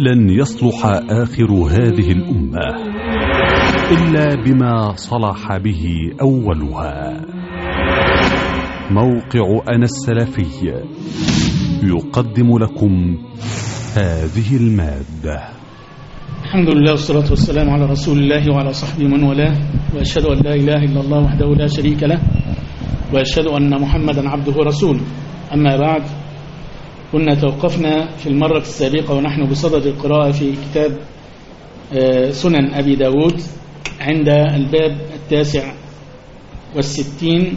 لن يصلح آخر هذه الأمة إلا بما صلح به أولها. موقع أنا السلفي يقدم لكم هذه المادة. الحمد لله والصلاة والسلام على رسول الله وعلى صحبه من والاه، وأشهد أن لا إله إلا الله وحده لا شريك له، وأشهد أن محمدا عبده ورسوله. أما بعد، كنا توقفنا في المرة السابقة ونحن بصدد القراءة في كتاب سنن أبي داود عند الباب 69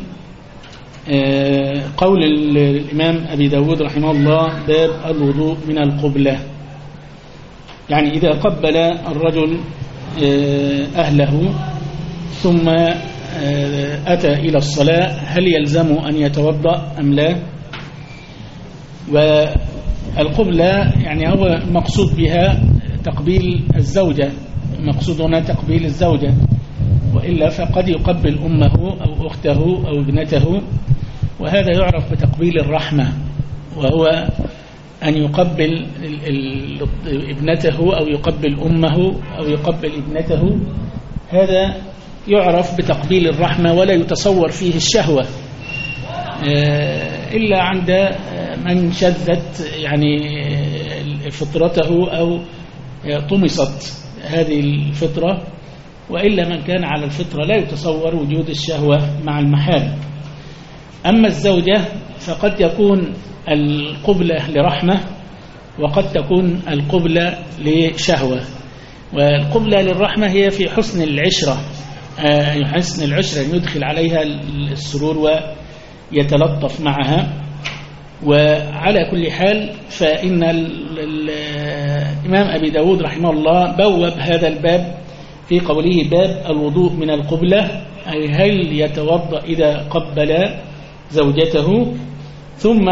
قول الإمام أبي داود رحمه الله: باب الوضوء من القبلة. يعني إذا قبل الرجل أهله ثم أتى إلى الصلاة هل يلزم أن يتوضأ أم لا؟ والقبلة يعني هو مقصود بها تقبيل الزوجة، مقصود هنا تقبيل الزوجة، وإلا فقد يقبل أمه أو أخته أو ابنته، وهذا يعرف بتقبيل الرحمة، وهو أن يقبل ابنته أو يقبل أمه أو يقبل ابنته. هذا يعرف بتقبيل الرحمة ولا يتصور فيه الشهوة إلا عند من شذت يعني فطرته أو طمست هذه الفطرة، وإلا من كان على الفطرة لا يتصور وجود الشهوة مع المحال. أما الزوجة فقد يكون القبلة لرحمة وقد تكون القبلة لشهوة، والقبلة للرحمة هي في حسن العشرة، حسن العشرة يدخل عليها السرور ويتلطف معها. وعلى كل حال فإن الإمام أبي داود رحمه الله بوب هذا الباب في قوله: باب الوضوء من القبلة، أي هل يتوضأ إذا قبل زوجته. ثم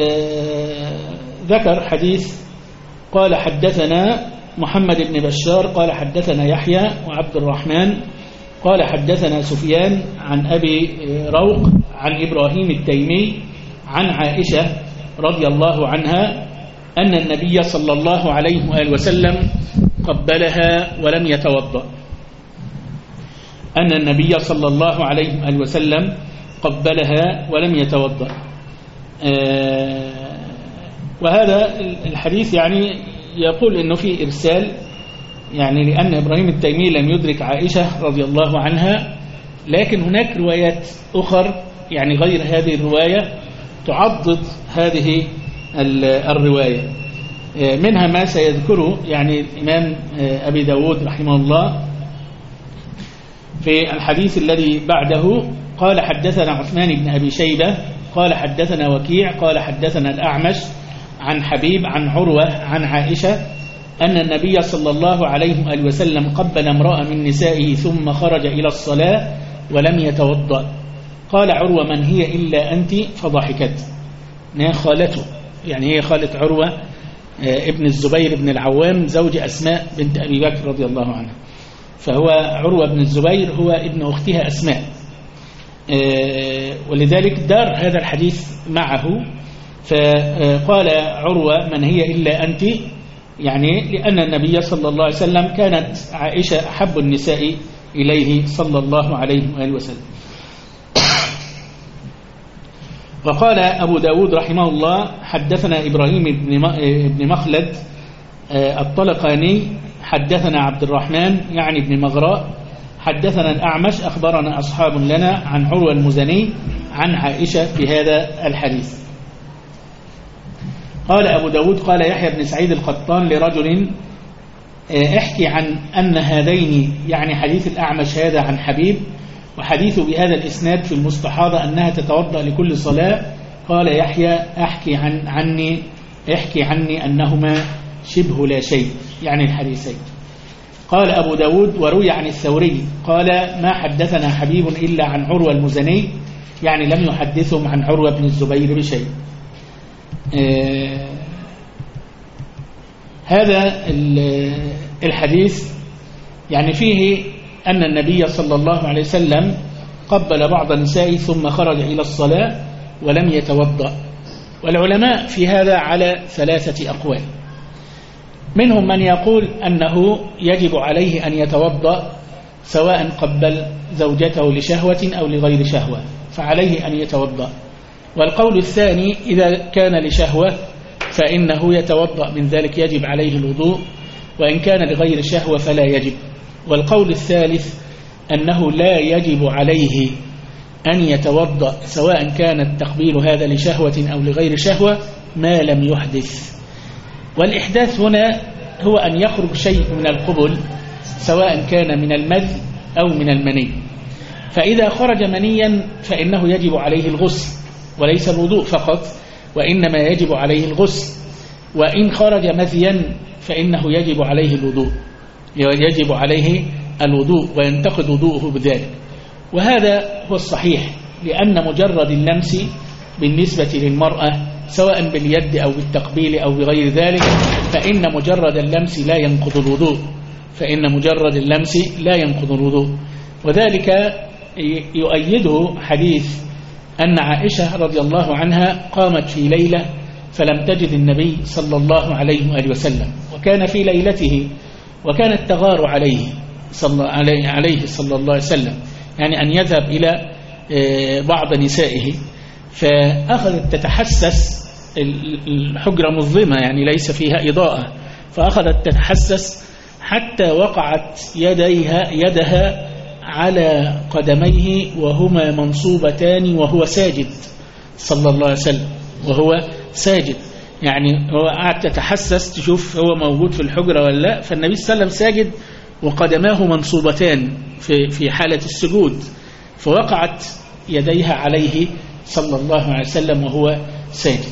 ذكر حديث قال: حدثنا محمد بن بشار قال حدثنا يحيى وعبد الرحمن قال حدثنا سفيان عن أبي روق عن إبراهيم التيمي عن عائشة رضي الله عنها أن النبي صلى الله عليه وآله وسلم قبلها ولم يتوضأ. أن النبي صلى الله عليه وآله وسلم قبلها ولم يتوضأ. وهذا الحديث يعني يقول إنه في إرسال، يعني لأن إبراهيم التيمي لم يدرك عائشة رضي الله عنها، لكن هناك روايات أخرى يعني غير هذه الرواية تعضد هذه الرواية، منها ما سيذكره يعني الإمام أبي داود رحمه الله في الحديث الذي بعده. قال: حدثنا عثمان بن أبي شيبة قال حدثنا وكيع قال حدثنا الأعمش عن حبيب عن عروة عن عائشة أن النبي صلى الله عليه وآله وسلم قبل امرأة من نسائه ثم خرج إلى الصلاة ولم يتوضأ. قال عروة: من هي إلا أنت؟ فضحكت. هي خالته، يعني هي خالة عروة ابن الزبير بن العوام زوج أسماء بنت أبي بكر رضي الله عنها، فهو عروة بن الزبير هو ابن أختها أسماء، ولذلك دار هذا الحديث معه. فقال عروة: من هي إلا أنت؟ يعني لأن النبي صلى الله عليه وسلم كانت عائشة أحب النساء إليه صلى الله عليه وآله وسلم. وقال أبو داود رحمه الله: حدثنا إبراهيم بن مخلد الطلقاني حدثنا عبد الرحمن يعني بن مغراء حدثنا الأعمش أخبرنا أصحاب لنا عن عروة المزني عن عائشة بهذا الحديث. قال أبو داود: قال يحيى بن سعيد القطان لرجل: احكي عن أن هذين، يعني حديث الأعمش هذا عن حبيب، وحديث بهذا الإسناد في المستحاضة أنها تتوضأ لكل صلاة. قال يحيى: احكي عني أنهما شبه لا شيء، يعني الحديثين. قال أبو داود: وروي عن الثوري قال: ما حدثنا حبيب إلا عن عروة المزني، يعني لم يحدثهم عن عروة بن الزبير بشيء. هذا الحديث يعني فيه أن النبي صلى الله عليه وسلم قبل بعض النساء ثم خرج إلى الصلاة ولم يتوضأ. والعلماء في هذا على 3 أقوال. منهم من يقول أنه يجب عليه أن يتوضأ سواء قبل زوجته لشهوة أو لغير شهوة، فعليه أن يتوضأ. والقول الثاني إذا كان لشهوة فإنه يتوضأ، من ذلك يجب عليه الوضوء، وإن كان لغير شهوة فلا يجب. والقول الثالث أنه لا يجب عليه أن يتوضأ سواء كان التقبيل هذا لشهوة أو لغير شهوة ما لم يحدث. والإحداث هنا هو أن يخرج شيء من القبل سواء كان من المذي أو من المني، فإذا خرج منيا فإنه يجب عليه الغسل وليس الوضوء فقط، وإنما يجب عليه الغسل. وإن خرج مذيا فإنه يجب عليه الوضوء، يجب عليه الوضوء وينتقد وضوءه بذلك. وهذا هو الصحيح، لأن مجرد اللمس بالنسبة للمرأة سواء باليد أو بالتقبيل أو بغير ذلك، فإن مجرد اللمس لا ينقض الوضوء، فإن مجرد اللمس لا ينقض الوضوء. وذلك يؤيده حديث أن عائشة رضي الله عنها قامت في ليلة فلم تجد النبي صلى الله عليه وآله وسلم، وكان في ليلته وكانت تغار عليه صلى الله عليه وسلم، يعني أن يذهب إلى بعض نسائه، فأخذت تتحسس، الحجرة مظلمة يعني ليس فيها إضاءة، فأخذت تتحسس حتى وقعت يدها على قدميه وهما منصوبتان وهو ساجد صلى الله عليه وسلم، وهو ساجد، يعني هو قاعد تتحسس تشوف هو موجود في الحجرة ولا لا، فالنبي صلى الله عليه وسلم ساجد وقدماه منصوبتان في حالة السجود، فوقعت يديها عليه صلى الله عليه وسلم وهو ساجد.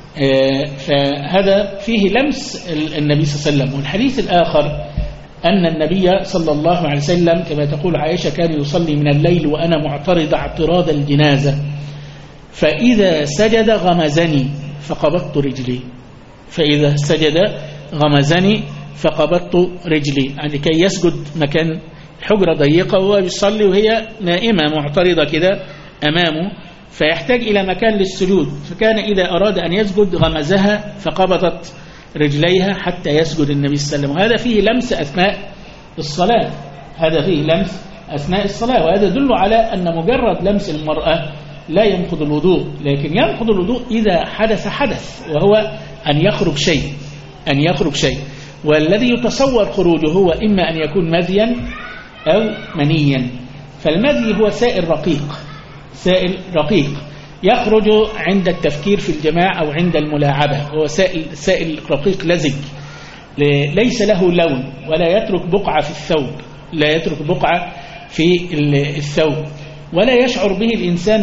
فهذا فيه لمس النبي صلى الله عليه وسلم. والحديث الآخر أن النبي صلى الله عليه وسلم كما تقول عائشة كان يصلي من الليل وأنا معترض اعتراض الجنازة، فإذا سجد غمزني فقبضت رجلي، فإذا سجد غمزني فقبضت رجلي، يعني كي يسجد مكان الحجرة ضيقة وهو بيصلي وهي نائمة معترضة كده أمامه، فيحتاج إلى مكان للسجود، فكان إذا أراد أن يسجد غمزها فقبضت رجليها حتى يسجد النبي صلى الله عليه وسلم. وهذا فيه لمس أثناء الصلاة، هذا فيه لمس أثناء الصلاة، وهذا يدل على أن مجرد لمس المرأة لا ينقض الوضوء، لكن ينقض الوضوء إذا حدث وهو أن يخرج شيء، والذي يتصور خروجه هو إما أن يكون مذيا أو منيا. فالمذي هو سائل رقيق يخرج عند التفكير في الجماع أو عند الملاعبة، هو سائل رقيق لزج ليس له لون ولا يترك بقعة في الثوب، ولا يشعر به الإنسان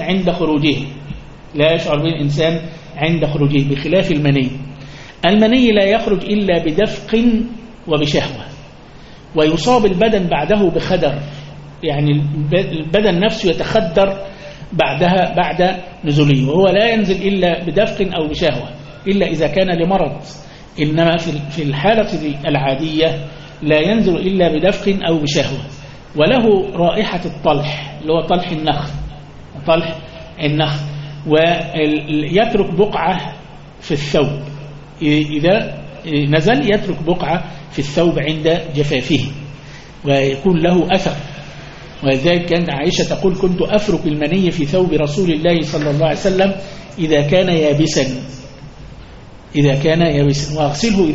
عند خروجه، بخلاف المني لا يخرج إلا بدفق وبشهوة، ويصاب البدن بعده بخدر، يعني البدن نفسه يتخدر بعد نزوله، وهو لا ينزل إلا بدفق أو بشهوة إلا إذا كان لمرض، إنما في الحالة العادية لا ينزل إلا بدفق أو بشهوة. وله رائحة الطلح اللي هو طلح النخل، ويترك بقعة في الثوب، إذا نزل يترك بقعة في الثوب عند جفافه ويكون له أثر. ولذلك كانت عائشة تقول كنت أفرك المني في ثوب رسول الله صلى الله عليه وسلم إذا كان يابسا وأغسله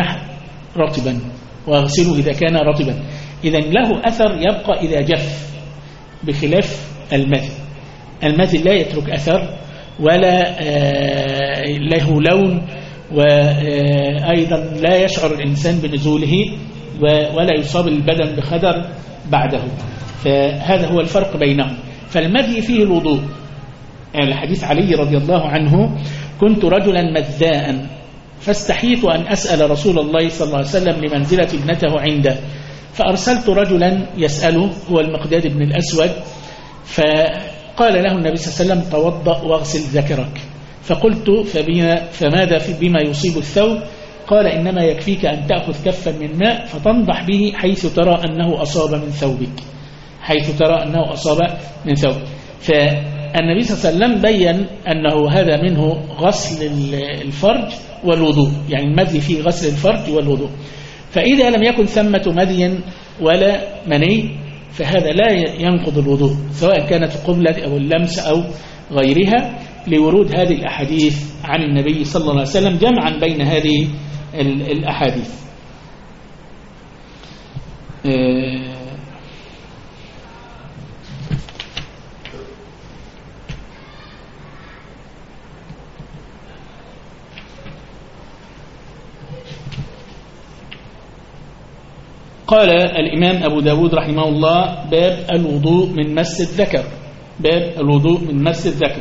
إذا كان رطبا، إذن له أثر يبقى إذا جف، بخلاف المذي لا يترك أثر ولا له لون، وأيضا لا يشعر الإنسان بنزوله ولا يصاب البدن بخدر بعده. فهذا هو الفرق بينهم. فالمذي فيه الوضوء، يعني الحديث علي رضي الله عنه كنت رجلا مذاء فاستحيت أن أسأل رسول الله صلى الله عليه وسلم لمنزلة ابنته عنده، فأرسلت رجلا يسأله هو المقداد بن الأسود، فقال له النبي صلى الله عليه وسلم توضأ واغسل ذكرك، فقلت فماذا بما يصيب الثوب؟ قال إنما يكفيك أن تأخذ كفا من ماء فتنضح به حيث ترى أنه أصاب من ثوبك، فالنبي صلى الله عليه وسلم بيّن أنه هذا منه غسل الفرج والوضوء، يعني المذي فيه غسل الفرج والوضوء. فإذا لم يكن ثمة مذي ولا مني فهذا لا ينقض الوضوء، سواء كانت القبلة أو اللمس أو غيرها، لورود هذه الأحاديث عن النبي صلى الله عليه وسلم جمعا بين هذه الأحاديث. قال الإمام أبو داود رحمه الله: باب الوضوء من مس الذكر. باب الوضوء من مس الذكر.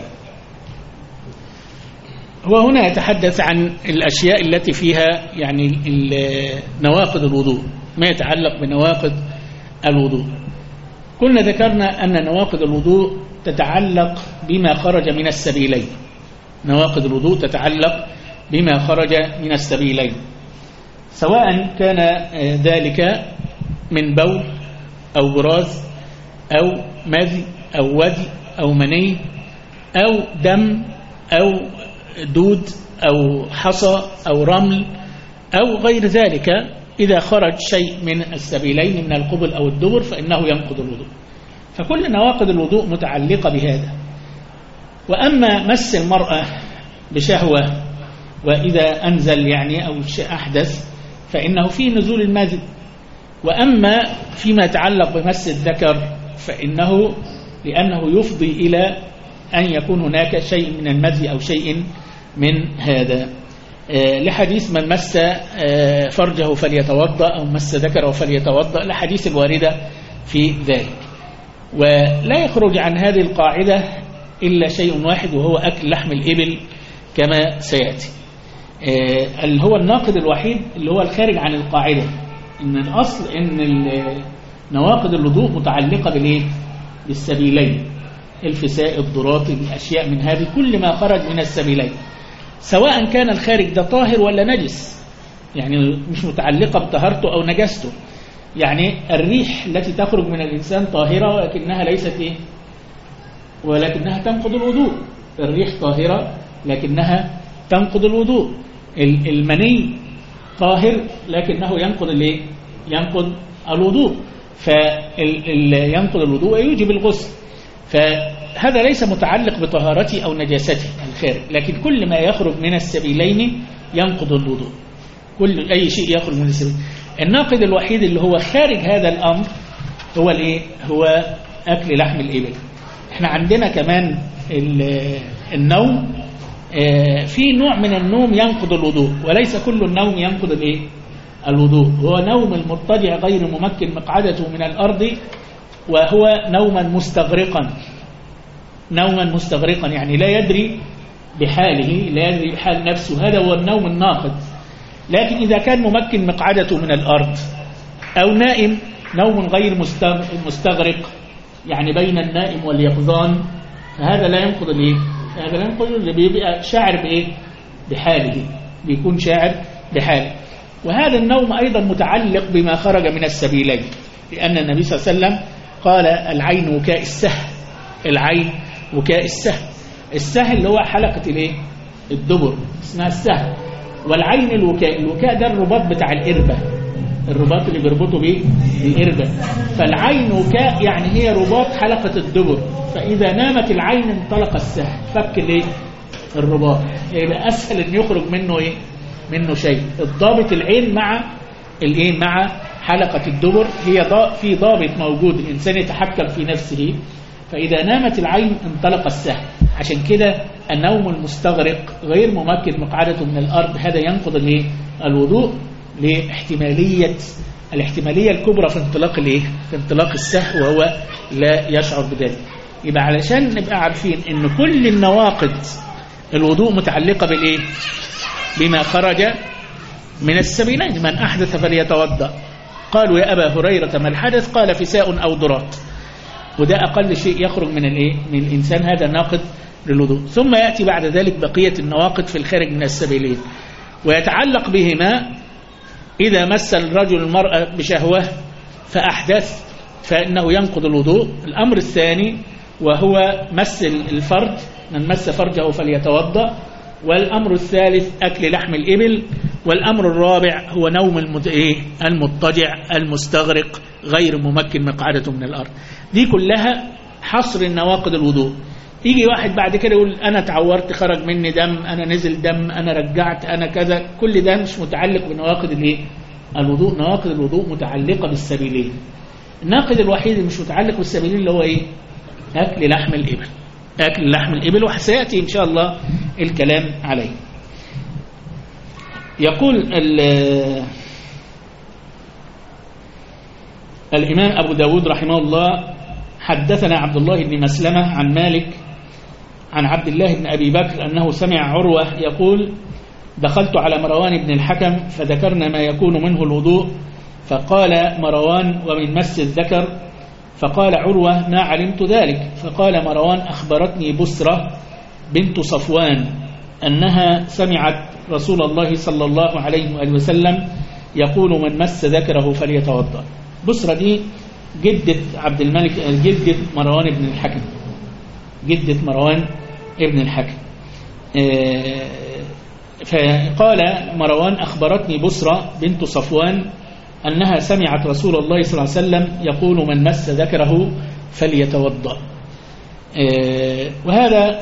هو هنا يتحدث عن الأشياء التي فيها يعني نواقض الوضوء، ما يتعلق بنواقض الوضوء. كنا ذكرنا أن نواقض الوضوء تتعلق بما خرج من السبيلين. نواقض الوضوء تتعلق بما خرج من السبيلين، سواء كان ذلك من بول أو براز أو مذي أو ودي أو مني أو دم أو دود أو حصى أو رمل أو غير ذلك. إذا خرج شيء من السبيلين من القبل أو الدبر فإنه ينقض الوضوء. فكل نواقض الوضوء متعلقة بهذا. وأما مس المرأة بشهوة وإذا أنزل يعني أو أحدث فإنه في نزول المذي. وأما فيما يتعلق بمس الذكر فإنه لأنه يفضي إلى أن يكون هناك شيء من المذي أو شيء من هذا، لحديث من مس فرجه فليتوضأ أو مس ذكره فليتوضأ، لحديث الواردة في ذلك. ولا يخرج عن هذه القاعدة إلا شيء واحد، وهو أكل لحم الإبل كما سيأتي. اللي هو الناقض الوحيد اللي هو الخارج عن القاعدة، إن الأصل إن نواقض الوضوء متعلقة بالإيه؟ بالسبيلين، الفساء، الضرات، الأشياء من هذه، كل ما خرج من السبيلين، سواء كان الخارج ده طاهر ولا نجس، يعني مش متعلقة بطهارته أو نجسته. يعني الريح التي تخرج من الإنسان طاهرة ولكنها ليست إيه؟ ولكنها تنقض الوضوء. الريح طاهرة لكنها تنقض الوضوء. المني طاهر لكنه ينقض الايه؟ ينقض الوضوء. فينقض الوضوء ويوجب الغسل. فهذا ليس متعلق بطهارته أو نجاسته الخارج، لكن كل ما يخرج من السبيلين ينقض الوضوء. كل أي شيء يخرج من السبيلين. الناقض الوحيد اللي هو خارج هذا الأمر هو الايه؟ هو أكل لحم الإبل. احنا عندنا كمان النوم، في نوع من النوم ينقض الوضوء، وليس كل النوم ينقض الايه؟ الوضوء. هو نوم المضطجع غير ممكن مقعدته من الأرض، وهو نوما مستغرقا. نوما مستغرقا يعني لا يدري بحاله، لا يدري بحال نفسه، هذا هو النوم الناقض. لكن إذا كان ممكن مقعدته من الأرض أو نائم نوم غير مستغرق، يعني بين النائم واليقظان، فهذا لا ينقض الايه؟ هذا لا ينقض، اللي بيبقى شاعر بايه؟ بحاله، بيكون شاعر بحاله. وهذا النوم أيضا متعلق بما خرج من السبيلين، لأن النبي صلى الله عليه وسلم قال: العين وكاء السهل. العين وكاء السهل. السهل اللي هو حلقة الايه؟ الدبر، اسمها السهل. والعين الوكاء. الوكاء ده الرباط بتاع الإربة، الرباط اللي بيربطوا بيه الإربة. فالعين وكاء يعني هي رباط حلقة الدبر، فإذا نامت العين انطلق السهل، فك الايه؟ الرباط، يبقى أسهل أن يخرج منه ايه؟ منه شيء. الضابط العين مع الايه؟ مع حلقة الدبر، هي في ضابط موجود، الإنسان يتحكم في نفسه. فإذا نامت العين انطلق السهل. عشان كده النوم المستغرق غير ممكن مقعدته من الأرض هذا ينقض الايه؟ الوضوء، الاحتمالية الكبرى في انطلاق الايه؟ في انطلاق السهو، وهو لا يشعر بذلك. يبقى علشان نبقى عارفين ان كل النواقض الوضوء متعلقة بالايه؟ بما خرج من السبيلين. من أحدث فليتوضأ. قالوا: يا أبا هريرة ما الحدث؟ قال: فساء أو ضرات. وده أقل شيء يخرج من الايه؟ من الإنسان، هذا ناقض للوضوء. ثم يأتي بعد ذلك بقية النواقض في الخارج من السبيلين، ويتعلق بهما: إذا مس الرجل المرأة بشهوة فأحدث فإنه ينقض الوضوء. الأمر الثاني وهو مس الفرج، من مس فرجه فليتوضأ. والأمر الثالث أكل لحم الإبل، والأمر الرابع هو نوم المضطجع المستغرق غير ممكن مقعدته من الأرض. دي كلها حصر النواقض الوضوء. يجي واحد بعد كده يقول أنا تعورت خرج مني دم، أنا نزل دم، أنا رجعت، أنا كذا. كل ده مش متعلق بنواقض الوضوء. نواقض الوضوء متعلقة بالسبيلين. الناقض الوحيد اللي مش متعلق بالسبيلين اللي هو أكل لحم الإبل. أكل لحم الإبل، وسيأتي إن شاء الله الكلام عليه. يقول الإمام أبو داود رحمه الله: حدثنا عبد الله بن مسلمة عن مالك عن عبد الله بن أبي بكر أنه سمع عروة يقول: دخلت على مروان بن الحكم فذكرنا ما يكون منه الوضوء، فقال مروان: ومن مس الذكر؟ فقال عروة: ما علمت ذلك. فقال مروان: أخبرتني بسرة بنت صفوان أنها سمعت رسول الله صلى الله عليه وآله وسلم يقول: من مس ذكره فليتوضأ. بسرة دي جدة عبد الملك، جدة مروان بن الحكم، جدة مروان ابن الحكم. فقال مروان: أخبرتني بسرة بنت صفوان أنها سمعت رسول الله صلى الله عليه وسلم يقول: من مس ذكره فليتوضأ. وهذا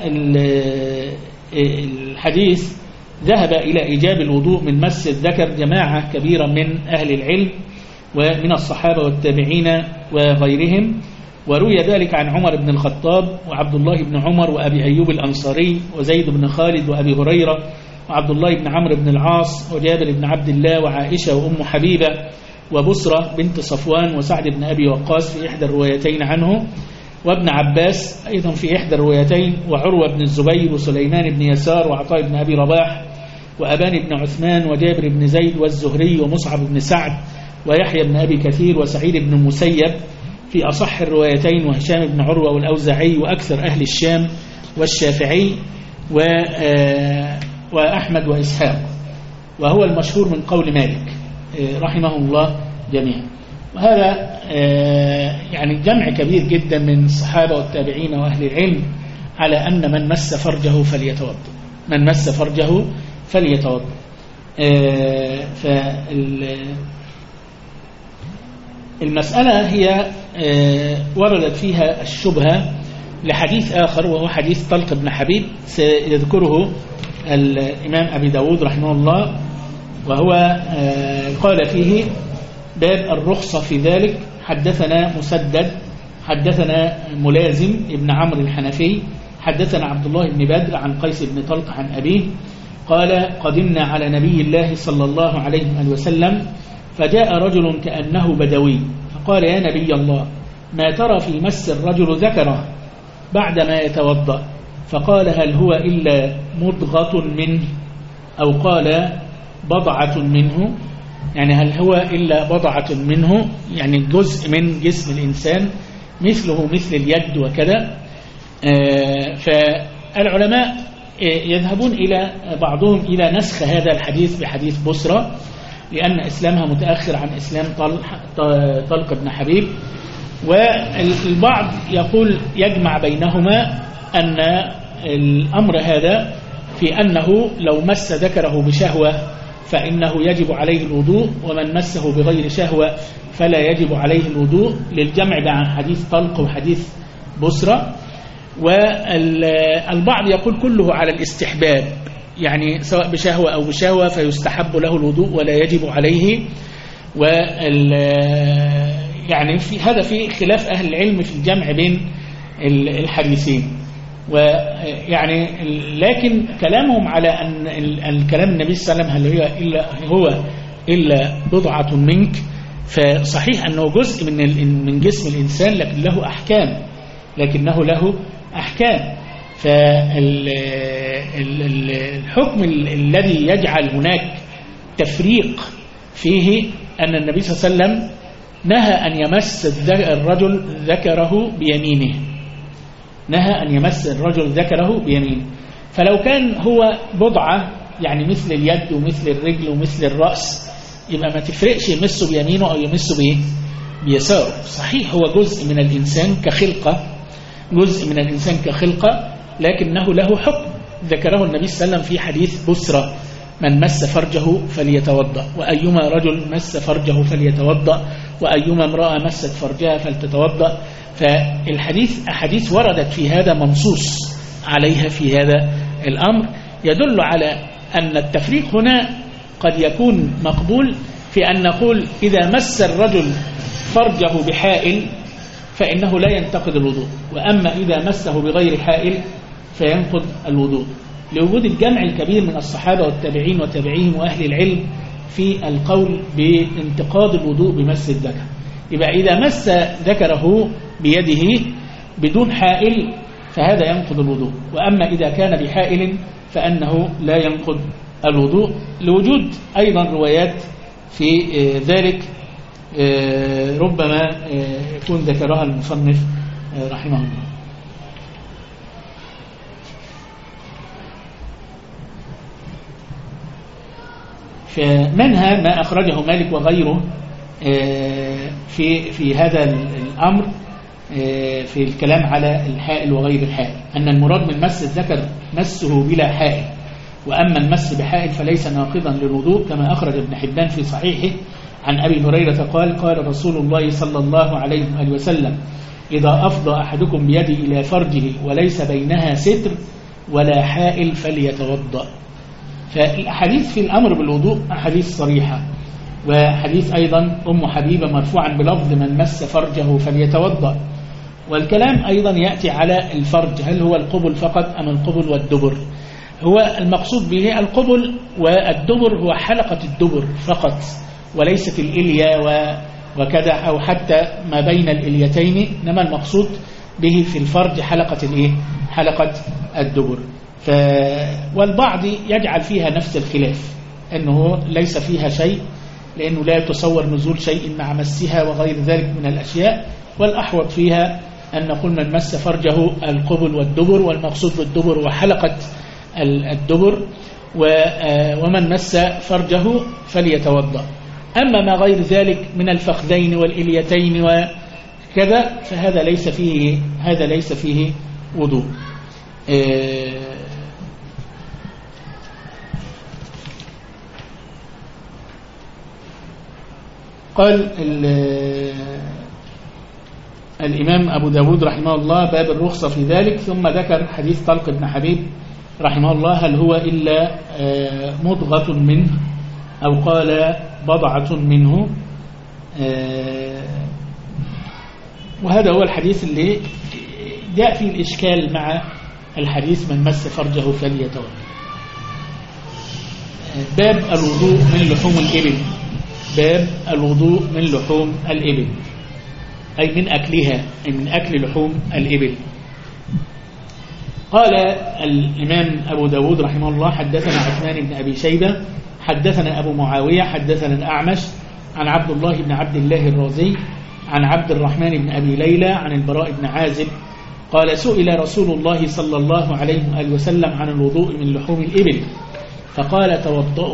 الحديث ذهب إلى إيجاب الوضوء من مس الذكر جماعة كبيرة من أهل العلم ومن الصحابة والتابعين وغيرهم، وروي ذلك عن عمر بن الخطاب وعبد الله بن عمر وأبي أيوب الأنصاري وزيد بن خالد وأبي هريرة وعبد الله بن عمرو بن العاص وجابر بن عبد الله وعائشة وأم حبيبة وبسرة بنت صفوان وسعد بن أبي وقاص في إحدى الروايتين عنه، وابن عباس أيضا في إحدى الروايتين، وعروة بن الزبير وسليمان بن يسار وعطاء بن أبي رباح وأبان بن عثمان وجابر بن زيد والزهري ومصعب بن سعد ويحيى بن أبي كثير وسعيد بن المسيب في أصح الروايتين، وهشام بن عروة والأوزعي وأكثر أهل الشام والشافعي وأحمد وإسحاق، وهو المشهور من قول مالك رحمه الله جميعا. وهذا يعني جمع كبير جدا من الصحابة والتابعين وأهل العلم على أن من مس فرجه فليتوضأ، من مس فرجه فليتوضأ. المسألة هي وردت فيها الشبهة لحديث آخر، وهو حديث طلق بن حبيب سيذكره الإمام أبي داود رحمه الله، وهو قال فيه: باب الرخصة في ذلك. حدثنا مسدد حدثنا ملازم ابن عمرو الحنفي حدثنا عبد الله بن بدر عن قيس بن طلق عن أبيه قال: قدمنا على نبي الله صلى الله عليه وسلم فجاء رجل كأنه بدوي فقال: يا نبي الله، ما ترى في مس الرجل ذكره بعدما يتوضأ؟ فقال: هل هو إلا مضغة منه، أو قال بضعة منه، يعني هل هو إلا بضعة منه، يعني جزء من جسم الإنسان مثله مثل اليد وكذا. فالعلماء يذهبون إلى بعضهم إلى نسخ هذا الحديث بحديث بسرة، لأن إسلامها متأخر عن إسلام طلق بن حبيب. والبعض يقول يجمع بينهما أن الأمر هذا في أنه لو مس ذكره بشهوة فإنه يجب عليه الوضوء، ومن مسه بغير شهوة فلا يجب عليه الوضوء، للجمع بين حديث طلق وحديث بسرة. والبعض يقول كله على الاستحباب، يعني سواء بشهوة أو بشهوة فيستحب له الوضوء ولا يجب عليه. يعني في هذا في خلاف أهل العلم في الجمع بين الحديثين. ويعني لكن كلامهم على أن الكلام النبي صلى الله عليه وسلم هل هو إلا بضعة منك، فصحيح أنه جزء من جسم الإنسان لكنه له أحكام. فالحكم الذي يجعل هناك تفريق فيه أن النبي صلى الله عليه وسلم نهى أن يمس الرجل ذكره بيمينه، نهى أن يمس الرجل ذكره بيمينه. فلو كان هو بضعة يعني مثل اليد ومثل الرجل ومثل الرأس، يبقى ما تفرقش يمسه بيمينه أو يمسه بيساره. صحيح هو جزء من الإنسان كخلقة، جزء من الإنسان كخلقة، لكنه له حكم، ذكره النبي صلى الله عليه وسلم في حديث بسرى: من مس فرجه فليتوضأ، وأيما رجل مس فرجه فليتوضأ، وأيما امرأة مست فرجها فلتتوضأ. فالحديث أحاديث وردت في هذا منصوص عليها في هذا الأمر، يدل على أن التفريق هنا قد يكون مقبول في أن نقول إذا مس الرجل فرجه بحائل فإنه لا ينتقد الوضوء، وأما إذا مسه بغير حائل فينقض الوضوء، لوجود الجمع الكبير من الصحابة والتابعين وتابعيهم وأهل العلم في القول بانتقاض الوضوء بمس الذكر. يبقى إذا مس ذكره بيده بدون حائل فهذا ينقض الوضوء، وأما إذا كان بحائل فأنه لا ينقض الوضوء، لوجود أيضا روايات في ذلك ربما يكون ذكرها المصنف رحمه الله. فمنها ما أخرجه مالك وغيره في هذا الأمر في الكلام على الحائل وغير الحائل، أن المراد من مس الذكر مسه بلا حائل، وأما المس بحائل فليس ناقضا للوضوء، كما أخرج ابن حبان في صحيحه عن أبي هريرة قال: قال رسول الله صلى الله عليه وسلم: إذا أفضى أحدكم بيده إلى فرجه وليس بينها ستر ولا حائل فليتوضأ. فالأحاديث في الأمر بالوضوء أحاديث صريحة، وحديث أيضا أم حبيبة مرفوعا بلفظ: من مس فرجه فليتوضأ. والكلام أيضا يأتي على الفرج، هل هو القبل فقط أم القبل والدبر؟ هو المقصود به القبل والدبر هو حلقة الدبر فقط، وليست الإلية وكذا أو حتى ما بين الإليتين، إنما المقصود به في الفرج حلقة الدبر. والبعض يجعل فيها نفس الخلاف، أنه ليس فيها شيء لأنه لا يتصور نزول شيء مع مسها وغير ذلك من الأشياء، والأحوط فيها أن نقول من مس فرجه القبل والدبر، والمقصود بالدبر وحلقة الدبر، ومن مس فرجه فليتوضأ. أما ما غير ذلك من الفخذين والإليتين وكذا فهذا ليس فيه وضوء. قال الإمام أبو داود رحمه الله: باب الرخصة في ذلك. ثم ذكر حديث طلق بن حبيب رحمه الله: هل هو إلا مضغة منه أو قال بضعة منه. وهذا هو الحديث اللي جاء فيه الإشكال مع الحديث من مس فرجه فليتوضأ. باب الوضوء من لحوم الإبل. باب الوضوء من لحوم الإبل أي من أكلها، أي من أكل لحوم الإبل. قال الإمام أبو داود رحمه الله: حدثنا عثمان بن أبي شيبة حدثنا أبو معاوية حدثنا الأعمش عن عبد الله بن عبد الله الرازي عن عبد الرحمن بن أبي ليلى عن البراء بن عازب قال: سئل رسول الله صلى الله عليه وسلم عن الوضوء من لحوم الإبل فقال: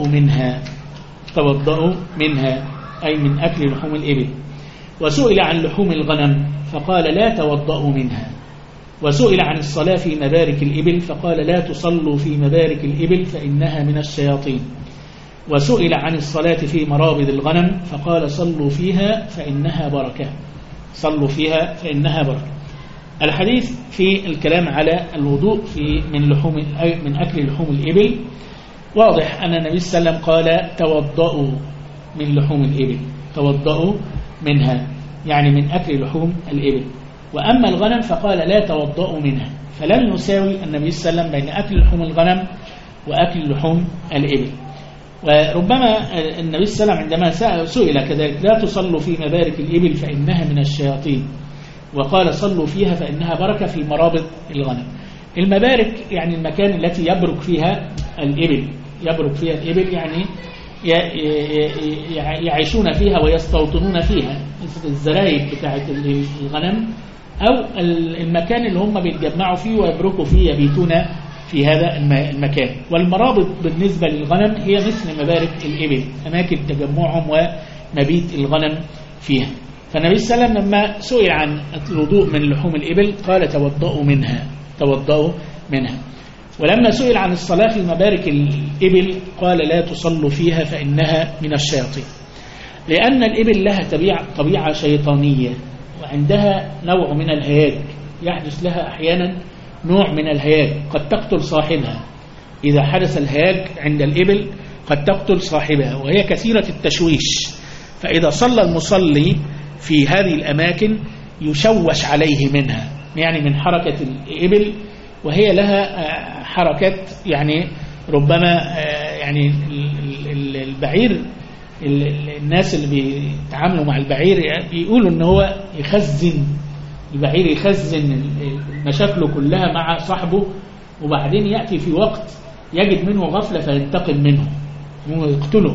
توضأوا منها أي من أكل لحوم الإبل. وسئل عن لحوم الغنم فقال: لا توضأوا منها. وسئل عن الصلاة في مبارك الإبل فقال: لا تصلوا في مبارك الإبل فإنها من الشياطين. وسئل عن الصلاة في مرابض الغنم فقال: صلوا فيها فإنها بركة. صلوا فيها فإنها بركة. الحديث في الكلام على الوضوء من أكل لحوم الإبل. واضح أن النبي صلى الله عليه وسلم قال: توضأوا من لحوم الإبل، توضأوا منها يعني من أكل لحوم الإبل. وأما الغنم فقال: لا توضأوا منها. فلن يساوي النبي صلى الله عليه وسلم بين أكل لحوم الغنم وأكل لحوم الإبل. وربما النبي صلى الله عليه وسلم عندما سئل كذلك: لا تصلوا في مبارك الإبل فإنها من الشياطين، وقال: صلوا فيها فإنها بركة في مرابض الغنم. المبارك يعني المكان التي يبرك فيها الإبل، يبرك فيها الإبل يعني يعيشون فيها ويستوطنون فيها، مثل الزرايب بتاعت الغنم، أو المكان اللي هم بيتجمعوا فيه ويبركوا فيه، يبيتون في هذا المكان. والمرابط بالنسبة للغنم هي مثل مبارك الإبل، أماكن تجمعهم ومبيت الغنم فيها. فالنبي صلى الله عليه وسلم لما سئل عن الوضوء من لحوم الإبل قال: توضأوا منها، توضأوا منها. ولما سئل عن الصلاة في مبارك الإبل قال لا تصلوا فيها فإنها من الشياطين، لأن الإبل لها طبيعة شيطانية، وعندها نوع من الهياج، يحدث لها أحيانا نوع من الهياج قد تقتل صاحبها. إذا حدث الهياج عند الإبل قد تقتل صاحبها، وهي كثيرة التشويش، فإذا صلى المصلي في هذه الأماكن يشوش عليه منها، يعني من حركة الإبل، وهي لها حركات يعني ربما يعني البعير، الناس اللي بيتعاملوا مع البعير بيقولوا ان هو يخزن البعير، يخزن مشاكله كلها مع صاحبه، وبعدين يأتي في وقت يجد منه غفلة فينتقم منه، يقتله،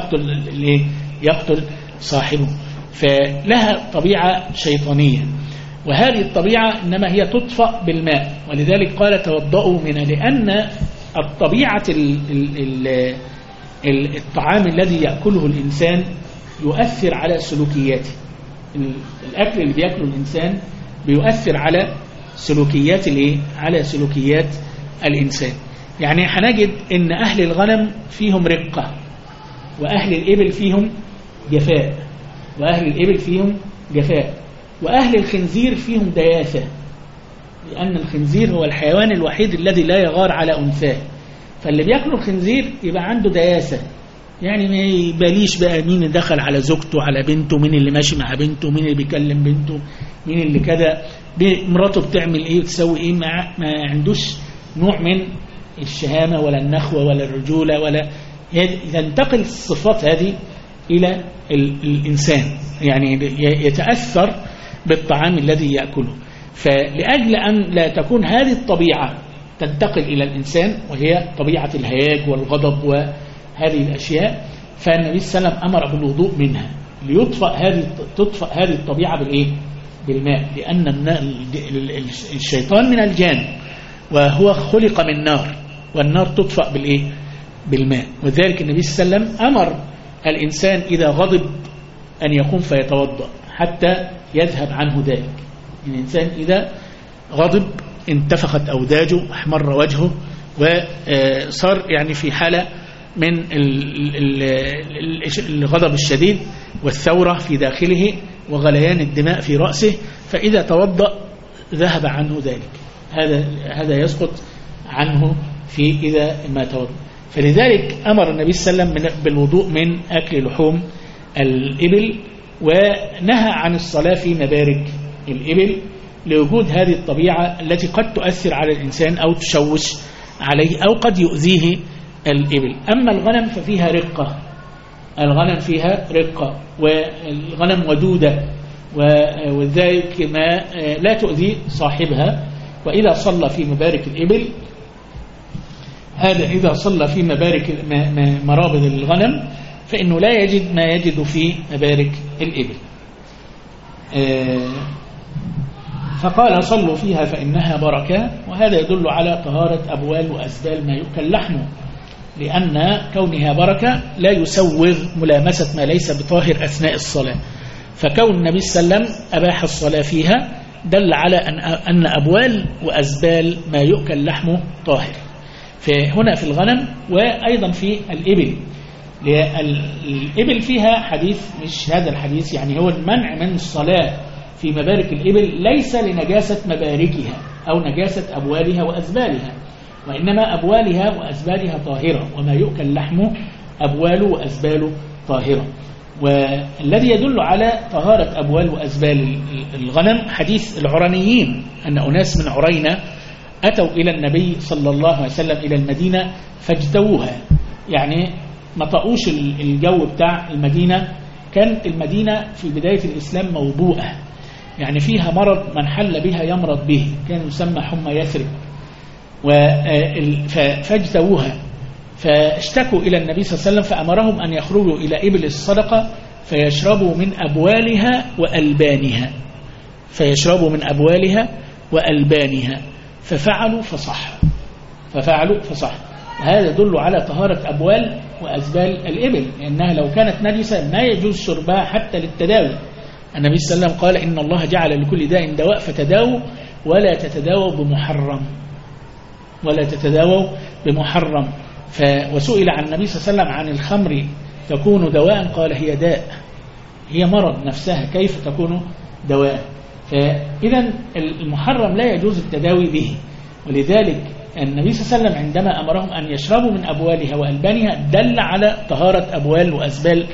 يقتل صاحبه. فلها طبيعة شيطانية، وهذه الطبيعة إنما هي تطفأ بالماء، ولذلك قال توضؤوا منها، لأن الطبيعة الطعام الذي يأكله الإنسان يؤثر على سلوكياته. الأكل اللي بيأكله الإنسان بيؤثر على سلوكيات على سلوكيات الإنسان. يعني هنجد إن أهل الغنم فيهم رقة، وأهل الإبل فيهم جفاء، وأهل الخنزير فيهم دياثة، لأن الخنزير هو الحيوان الوحيد الذي لا يغار على أنثاه، فاللي بيأكل الخنزير يبقى عنده دياثة، يعني ما يباليش بقى مين دخل على زوجته على بنته، مين اللي ماشي مع بنته، مين اللي بيكلم بنته، مين اللي كده، مراته بتعمل ايه وتسوي ايه، ما عندوش نوع من الشهامة ولا النخوة ولا الرجولة، ولا ينتقل الصفات هذه إلى الإنسان، يعني يتأثر بالطعام الذي يأكله. فلأجل أن لا تكون هذه الطبيعة تنتقل إلى الإنسان، وهي طبيعة الهياج والغضب وهذه الأشياء، فالنبي صلى الله عليه وسلم أمر بالوضوء منها تطفأ هذه الطبيعة بالماء، لأن الشيطان من الجان، وهو خلق من نار، والنار تطفأ بالماء. وذلك النبي صلى الله عليه وسلم أمر الإنسان إذا غضب أن يقوم فيتوضأ حتى يذهب عنه ذلك. الإنسان إذا غضب انتفخت أوداجه، احمر وجهه، وصار يعني في حالة من الغضب الشديد والثورة في داخله وغليان الدماء في رأسه، فإذا توضأ ذهب عنه ذلك. هذا يسقط عنه إذا ما توضأ. فلذلك أمر النبي صلى الله عليه وسلم بالوضوء من أكل لحوم الإبل، ونهى عن الصلاة في مبارك الإبل لوجود هذه الطبيعة التي قد تؤثر على الإنسان أو تشوش عليه أو قد يؤذيه الإبل. أما الغنم ففيها رقة، والغنم ودودة، وذلك ما لا تؤذي صاحبها. وإذا صلى في مبارك الإبل، هذا إذا صلى في مبارك مرابض الغنم فإنه لا يجد ما يجد في مبارك الإبل. فقال صلوا فيها فإنها بركة، وهذا يدل على طهارة أبوال وأسبال ما يؤكل لحمه، لأن كونها بركة لا يسوغ ملامسة ما ليس بطاهر أثناء الصلاة. فكون النبي صلى الله عليه وسلم أباح الصلاة فيها دل على أن أبوال وأسبال ما يؤكل لحمه طاهر. فهنا في الغنم وأيضا في الإبل، الإبل فيها حديث، مش هذا الحديث، يعني هو المنع من الصلاة في مبارك الإبل ليس لنجاسة مباركها أو نجاسة أبوالها وأسبالها، وإنما أبوالها وأسبالها طاهرة، وما يؤكل لحمه أبواله وأسباله طاهرة. والذي يدل على طهارة أبوال وأسبال الغنم حديث العرانيين، أن أناس من عرينة أتوا إلى النبي صلى الله عليه وسلم إلى المدينة فاجتووها، يعني ما طقوش الجو بتاع المدينة. كانت المدينة في بداية الإسلام موبوءة، يعني فيها مرض من حل بها يمرض به، كان يسمى حمى يثرب، فاجتووها فاشتكوا إلى النبي صلى الله عليه وسلم، فأمرهم أن يخرجوا إلى إبل الصدقة فيشربوا من أبوالها وألبانها، ففعلوا فصح. وهذا يدل على طهارة أبوال وأسبال الإبل، لأنها لو كانت نجسة ما يجوز شربها حتى للتداوي. النبي صلى الله عليه وسلم قال إن الله جعل لكل داء دواء فتداووا ولا تتداووا بمحرم. ولا تتداووا بمحرم. وسئل عن النبي صلى الله عليه وسلم عن الخمر تكون دواء، قال هي داء، هي مرض نفسها، كيف تكون دواء؟ فإذا المحرم لا يجوز التداوي به. ولذلك النبي صلى الله عليه وسلم عندما أمرهم أن يشربوا من أبوالها وألبانها دل على طهارة أبوال وأسبال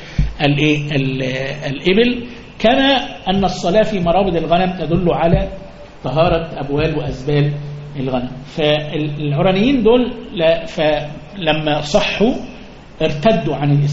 الإبل، كما أن الصلاة في مرابض الغنم تدل على طهارة أبوال وأسبال الغنم. فالعرانيين دول لما صحوا ارتدوا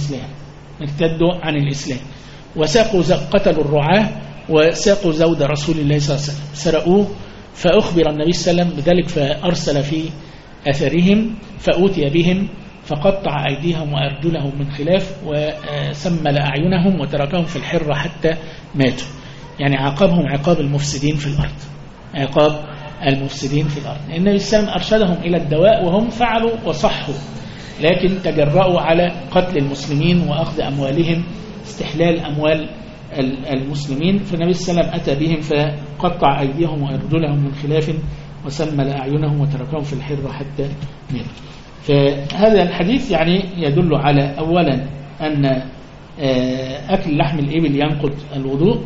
عن الإسلام قتلوا الرعاة وساقوا زود رسول الله صلى الله عليه وسلم، سرقوه، فأخبر النبي صلى الله عليه وسلم بذلك فأرسل في أثرهم فأوتي بهم فقطع أيديهم وأرجلهم من خلاف وسمل أعينهم وتركهم في الحرة حتى ماتوا. يعني عاقبهم عقاب المفسدين في الأرض، النبي صلى الله عليه وسلم أرشدهم إلى الدواء وهم فعلوا وصحوا، لكن تجرؤوا على قتل المسلمين وأخذ أموالهم، استحلال أموال المسلمين. فالنبي صلى الله عليه وسلم أتى بهم فقطع أيديهم وأرجلهم من خلاف وسمل أعينهم وتركهم في الحرة حتى ماتوا. فهذا الحديث يعني يدل على أولا أن أكل لحم الإبل ينقض الوضوء،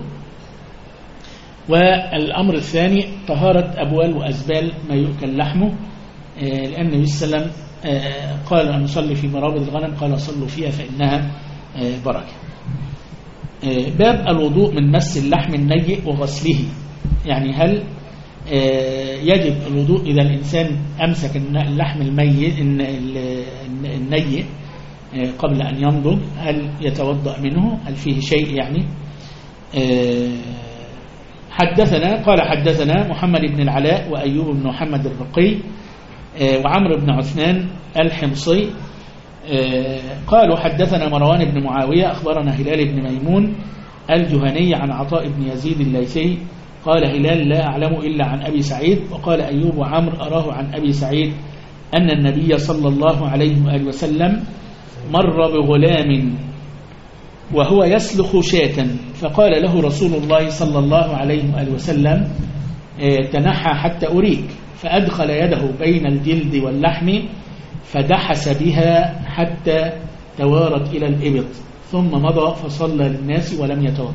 والأمر الثاني طهارة أبوال وأسبال ما يؤكل لحمه، لأن النبي صلى الله عليه وسلم قال أن نصلي في مرابض الغنم، قال صلوا فيها فإنها بركة. باب الوضوء من مس اللحم النيء وغسله، يعني هل يجب الوضوء إذا الإنسان أمسك اللحم النيء قبل أن ينضج، هل يتوضأ منه؟ هل فيه شيء يعني؟ حدثنا محمد بن العلاء وأيوب بن محمد الرقي وعمرو بن عثمان الحمصي قالوا حدثنا مروان بن معاوية أخبرنا هلال بن ميمون الجهني عن عطاء بن يزيد الليثي قال هلال لا أعلم إلا عن أبي سعيد. وقال أيوب وعمر أراه عن أبي سعيد أن النبي صلى الله عليه وآله وسلم مر بغلام وهو يسلخ شاة، فقال له رسول الله صلى الله عليه وآله وسلم تنحى حتى أريك، فأدخل يده بين الجلد واللحم فدحس بها حتى توارت إلى الإبط، ثم مضى فصلى للناس ولم يتوضأ.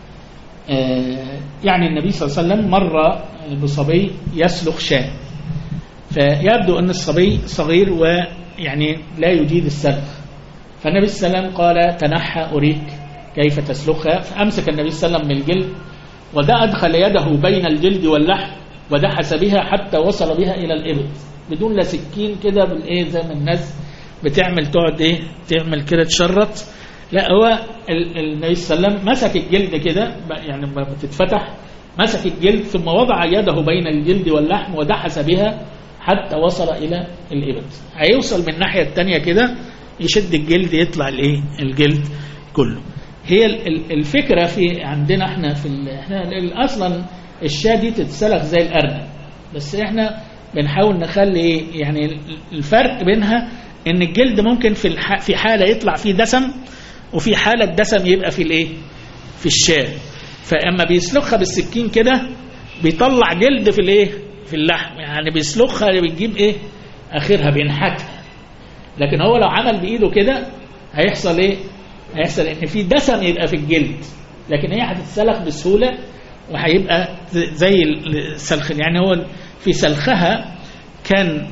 يعني النبي صلى الله عليه وسلم مر بصبي يسلخ شاة، فيبدو أن الصبي صغير ويعني لا يجيد السلخ، فالنبي صلى الله عليه وسلم قال تنحى أريك كيف تسلخها، فأمسك النبي صلى الله عليه وسلم من الجلد أدخل يده بين الجلد واللحم ودحس بها حتى وصل بها إلى الإبط، بدون لا سكين كده بالإيه زي ما الناس بتعمل تقعد تعمل كده تشرط، لا هو النبي صلى الله عليه وسلم مسك الجلد كده يعني ما بتتفتح، مسك الجلد ثم وضع يده بين الجلد واللحم ودحس بها حتى وصل إلى الإبط. هيوصل من الناحية التانية كده يشد الجلد يطلع الجلد كله. هي الفكرة في عندنا احنا احنا اصلا الشاة دي تتسلخ زي الأرنب، بس احنا بنحاول نخلي يعني الفرق بينها ان الجلد ممكن في حالة يطلع فيه دسم، وفي حالة الدسم يبقى في الشاة، فاما بيسلخها بالسكين كده بيطلع جلد في اللحم، يعني بيسلخها بيجيب اخرها بينحتها. لكن هو لو عمل بايده كده هيحصل هيحصل ان في دسم يبقى في الجلد، لكن هي هتتسلخ بسهولة وهيبقى زي السلخ. يعني هو في سلخها كان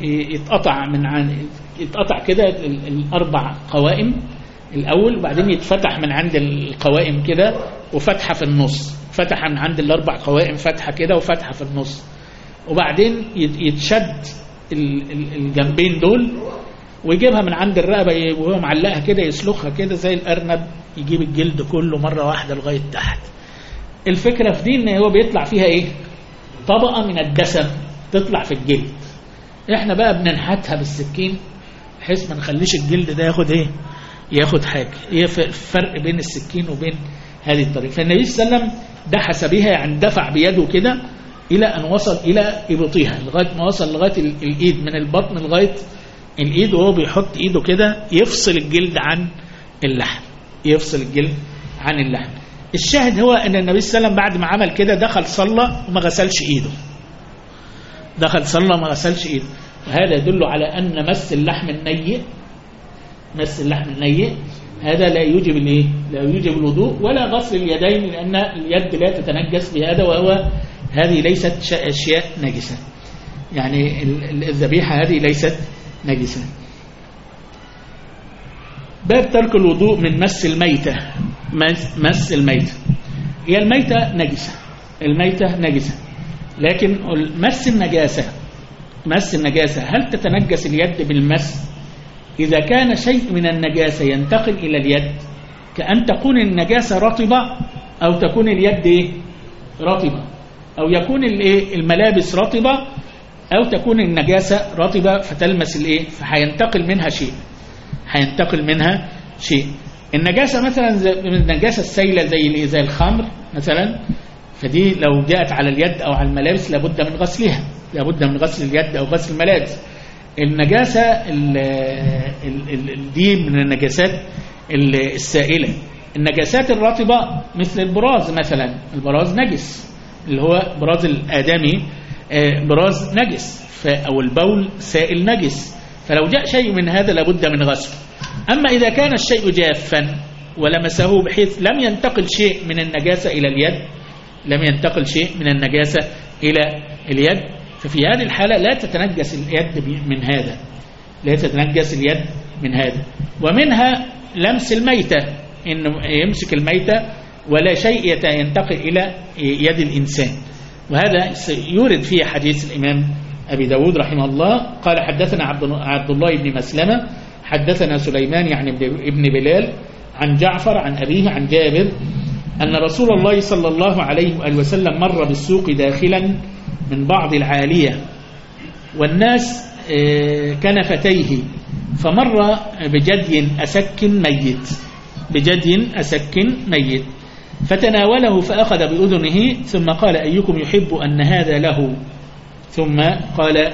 يتقطع كده الأربع قوائم الأول، وبعدين يتفتح من عند القوائم كده وفتحة في النص، فتح من عند الأربع قوائم فتحة كده وفتحة في النص، وبعدين يتشد الجنبين دول ويجيبها من عند الرقبة وهو معلقها كده يسلخها كده زي الأرنب، يجيب الجلد كله مرة واحدة لغاية تحت. الفكرة في دي ان هو بيطلع فيها طبقة من الدسم تطلع في الجلد، احنا بقى بننحتها بالسكين بحيث ما نخليش الجلد ده ياخد حاجة. هي فرق بين السكين وبين هذه الطريقة. فالنبي صلى الله عليه وسلم دحس بها، يعني دفع بيده كده إلى أن وصل إلى إبطيها، لغاية ما وصل لغاية الإيد، من البطن لغاية الإيد، وهو بيحط إيده كده يفصل الجلد عن اللحم، يفصل الجلد عن اللحم. الشاهد هو أن النبي صلى الله عليه وسلم بعد ما عمل كده دخل صلى وما غسلش إيده، وهذا يدل على أن مس اللحم النيء هذا لا يوجب لا يوجب الوضوء ولا غسل اليدين، لأن اليد لا تتنجس بهذا، وهو هذه ليست أشياء نجسة، يعني الذبيحة هذه ليست نجسة. باب ترك الوضوء من مس الميتة. مس الميتة، هي الميتة نجسة، لكن مس النجاسة هل تتنجس اليد بالمس؟ إذا كان شيء من النجاسة ينتقل إلى اليد، كأن تكون النجاسة رطبة أو تكون اليد رطبة، أو يكون الملابس رطبة أو تكون النجاسة رطبة فتلمس فهينتقل منها شيء. النجاسة مثلا النجاسة السائلة زي الخمر مثلا، فدي لو جاءت على اليد أو على الملابس لابد من غسلها، لابد من غسل اليد أو غسل الملابس. النجاسة دي من النجاسات السائلة. النجاسات الرطبة مثل البراز مثلا، البراز نجس، اللي هو براز الآدمي براز نجس، أو البول سائل نجس، فلو جاء شيء من هذا لابد من غسله. أما إذا كان الشيء جافا ولمسه بحيث لم ينتقل شيء من النجاسة إلى اليد، ففي هذه الحالة لا تتنجس اليد من هذا. ومنها لمس الميتة، إنه يمسك الميتة ولا شيء ينتقل إلى يد الإنسان، وهذا يورد فيه حديث الإمام أبي داود رحمه الله قال حدثنا عبد الله بن مسلمة حدثنا سليمان يعني ابن بلال عن جعفر عن أبيه عن جابر أن رسول الله صلى الله عليه وآله وسلم مر بالسوق داخلا من بعض العالية والناس كنفتيه، فمر بجدي أسك ميت فتناوله فأخذ بأذنه ثم قال أيكم يحب أن هذا له، ثم قال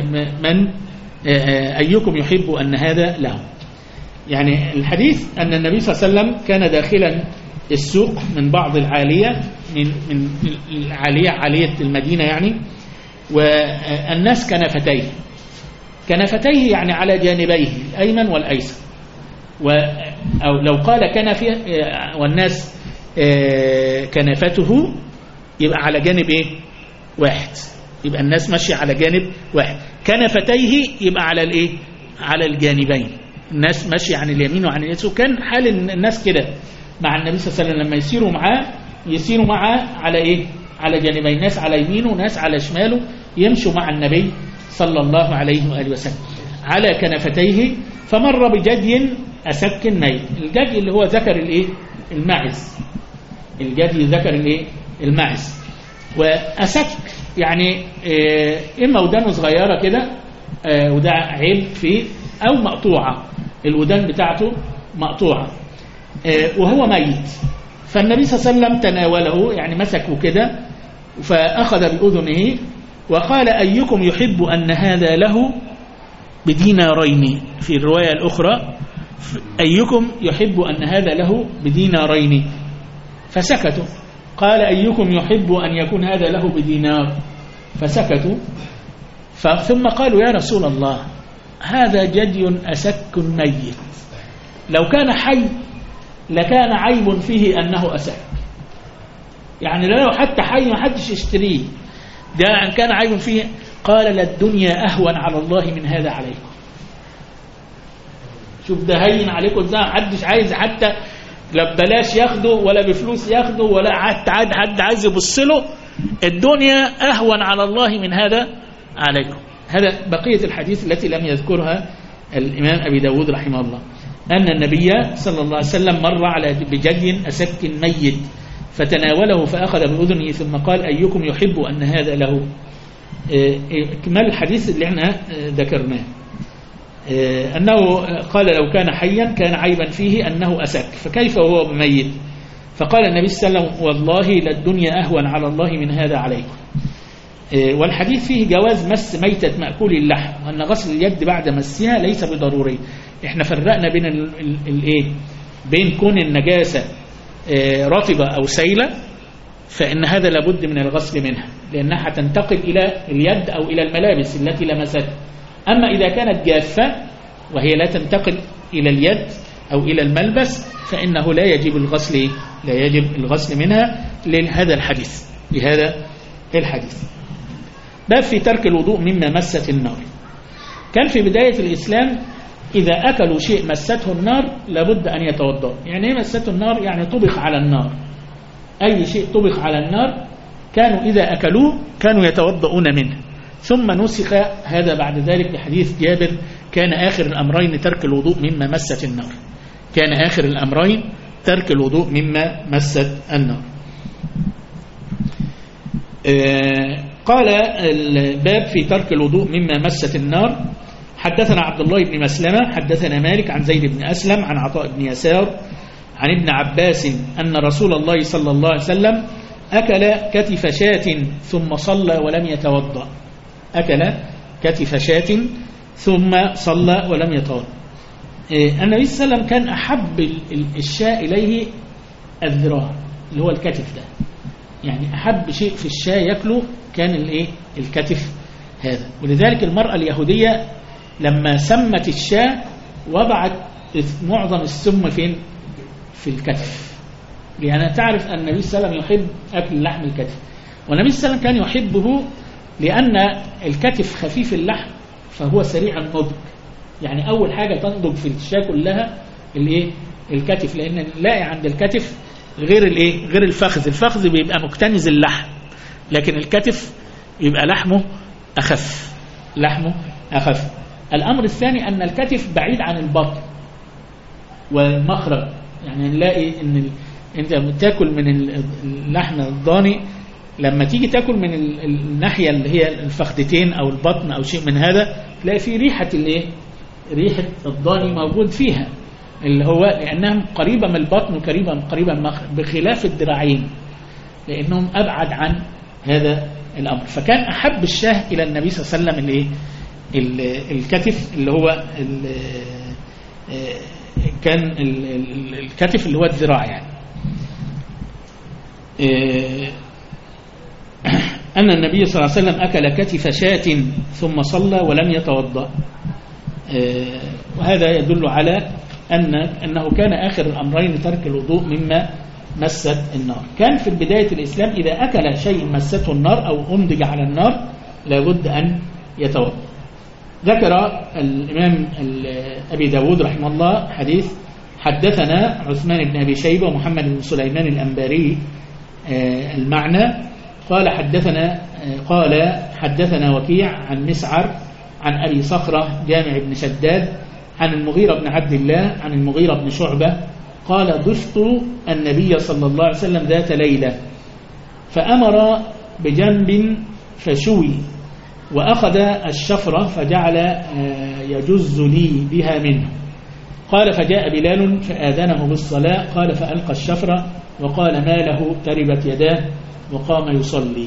أيكم يحب أن هذا له. يعني الحديث أن النبي صلى الله عليه وسلم كان داخلا السوق من بعض العالية، من عالية المدينة يعني، والناس كنفتيه يعني على جانبيه الأيمن والأيسر، أو لو قال كنفه والناس كنفته يبقى على جانب واحد، يبقى الناس ماشية على جانب واحد. كنفتيه يبقى على الجانبين، الناس ماشية عن اليمين وعن اليسار. وكان حال الناس كده مع النبي صلى الله عليه وسلم لما يسيروا معاه على جانبين، ناس على يمينه وناس على شماله، يمشوا مع النبي صلى الله عليه وآله وسلم على كنفتيه. فمر بجدي أسك ميت، الجدي اللي هو ذكر الماعز، الجدي ذكر الماعز. وأسك يعني إما ودانه صغيرة كده وده عيب فيه، أو مقطوعة، الودان بتاعته مقطوعة وهو ميت. فالنبي صلى الله عليه وسلم تناوله يعني مسكه كده فأخذ بأذنه وقال أيكم يحب أن هذا له بدينارين، في الرواية الأخرى أيكم يحب أن هذا له بدينارين، فسكتوا. قال أيكم يحب أن يكون هذا له بدينار، فسكتوا. ثم قالوا يا رسول الله هذا جدي أسك ميت، لو كان حي لكان عيب فيه أنه أسك، يعني لو حتى حي ما حدش يشتريه، ده أن كان عيب فيه. قال للدنيا أهون على الله من هذا عليكم. شوف ده هين عليكم ازاي، محدش عايز حتى لا ببلاش ياخده ولا بفلوس ياخده ولا حد عايز يبص له، الدنيا أهون على الله من هذا عليكم. هذا بقية الحديث التي لم يذكرها الإمام أبي داود رحمه الله، أن النبي صلى الله عليه وسلم مر على بجدي أسك ميت فتناوله فأخذ بأذنه ثم قال أيكم يحب أن هذا له. كمال الحديث اللي احنا ذكرناه أنه قال لو كان حيا كان عيبا فيه أنه أسك، فكيف وهو بميت؟ فقال النبي صلى الله عليه وسلم والله للدنيا أهون على الله من هذا عليكم. والحديث فيه جواز مس ميتة مأكول اللحم، وأن غسل اليد بعد مسها ليس بضروري. احنا فرقنا بين كون النجاسة رطبة أو سيلة، فإن هذا لابد من الغسل منها، لأنها تنتقل إلى اليد أو إلى الملابس التي لمست. أما إذا كانت جافة وهي لا تنتقل إلى اليد أو إلى الملبس فإنه لا يجب الغسل منها لهذا الحديث. باب في ترك الوضوء مما مست النار. كان في بداية الإسلام إذا أكلوا شيء مسته النار لابد أن يتوضأ. يعني إيه مسته النار؟ يعني طبخ على النار، أي شيء طبخ على النار كانوا إذا أكلوه كانوا يتوضؤون منه. ثم نسخ هذا بعد ذلك بحديث جابر كان آخر الأمرين ترك الوضوء مما مست النار. كان آخر الأمرين ترك الوضوء مما مست النار. قال الباب في ترك الوضوء مما مست النار. حدثنا عبد الله بن مسلمة حدثنا مالك عن زيد بن أسلم عن عطاء بن يسار عن ابن عباس أن رسول الله صلى الله عليه وسلم أكل كتف شاة ثم صلى ولم يتوضأ. أكل كتف شاة ثم صلى ولم يتوضأ. النبي صلى الله عليه وسلم كان أحب الشاة إليه الذراع اللي هو الكتف ده، يعني أحب شيء في الشاة يأكله كان الكتف هذا. ولذلك المرأة اليهودية لما سمت الشاة وضعت معظم السم فين؟ في الكتف، لأنها تعرف أن النبي صلى الله عليه وسلم يحب أكل لحم الكتف، والنبي صلى الله عليه وسلم كان يحبه لأن الكتف خفيف اللحم فهو سريع النضج. يعني أول حاجة تنضج في الشاة كلها الكتف، لأن نلاقي عند الكتف غير الفخذ. الفخذ بيبقى مكتنز اللحم، لكن الكتف يبقى لحمه أخف. الأمر الثاني أن الكتف بعيد عن البطن والمخرج. يعني نلاقي أن أنت بتاكل من اللحم الضاني لما تيجي تاكل من الناحية اللي هي الفخذتين أو البطن أو شيء من هذا تلاقي فيه ريحة الضاني موجود فيها، اللي هو لأنها قريبة من البطن وقريبة من المخرج، بخلاف الذراعين لأنهم أبعد عن هذا الأمر. فكان أحب الشاه إلى النبي صلى الله عليه وسلم الكتف اللي هو كان الكتف اللي هو الذراع. يعني أن النبي صلى الله عليه وسلم أكل كتف شاة ثم صلى ولم يتوضأ. وهذا يدل على أنه كان آخر الأمرين ترك الوضوء مما مست النار. كان في بداية الإسلام إذا أكل شيء مسته النار أو أنضج على النار لابد أن يتوضأ. ذكر الإمام أبي داود رحمه الله حديث حدثنا عثمان بن أبي شيبة ومحمد بن سليمان الأنباري المعنى قال حدثنا وكيع عن مسعر عن أبي صخرة جامع بن شداد عن المغيرة بن عبد الله عن المغيرة بن شعبة قال ضفت النبي صلى الله عليه وسلم ذات ليلة فأمر بجنب فشوي وأخذ الشفرة فجعل يجز لي بها منه. قال فجاء بلال فآذنه بالصلاة قال فألقى الشفرة وقال ما له تربت يداه وقام يصلي.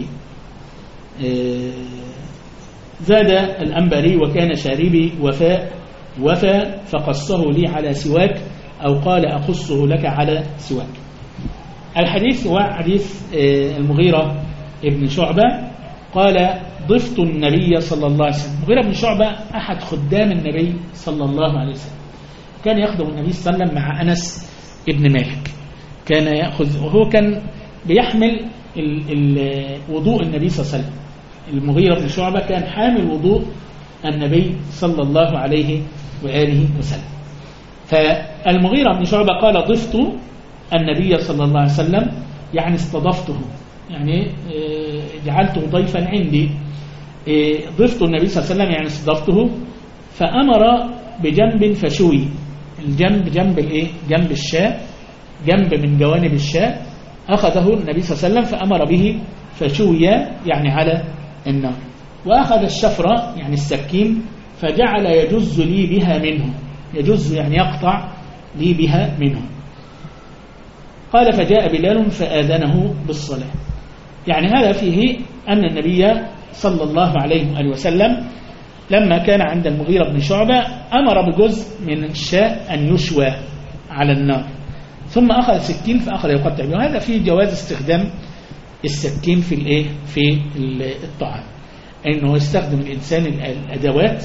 زاد الأنبري وكان شاربي وفى فقصه لي على سواك أو قال أقصه لك على سواك. الحديث هو حديث المغيرة ابن شعبة قال ضفت النبي صلى الله عليه وسلم. المغيرة بن شعبة أحد خدام النبي صلى الله عليه وسلم، كان يخدم النبي صلى الله عليه وسلم مع أنس ابن مالك، كان يأخذ وهو كان بيحمل وضوء النبي صلى الله عليه وسلم. المغيرة بن شعبة كان حامل وضوء النبي صلى الله عليه وآله وسلم. فالمغيرة بن شعبة قال ضفت النبي صلى الله عليه وسلم يعني استضفته، يعني جعلته ضيفا عندي. ضفت النبي صلى الله عليه وسلم يعني استضفته. فأمر بجنب فشوي، الجنب جنب الشاة، جنب من جوانب الشاة أخذه النبي صلى الله عليه وسلم فأمر به فشوي يعني على النار. وأخذ الشفرة يعني السكين فجعل يجز لي بها منه، يجز يعني يقطع لي بها منه. قال فجاء بلال فآذنه بالصلاة. يعني هذا فيه أن النبي صلى الله عليه وآله وسلم لما كان عند المغيرة بن شعبة أمر بجزء من الشاة أن يشوى على النار، ثم أخذ سكين فأخذ يقطع به. وهذا فيه جواز استخدام السكين في الطعام، أنه يستخدم الإنسان الأدوات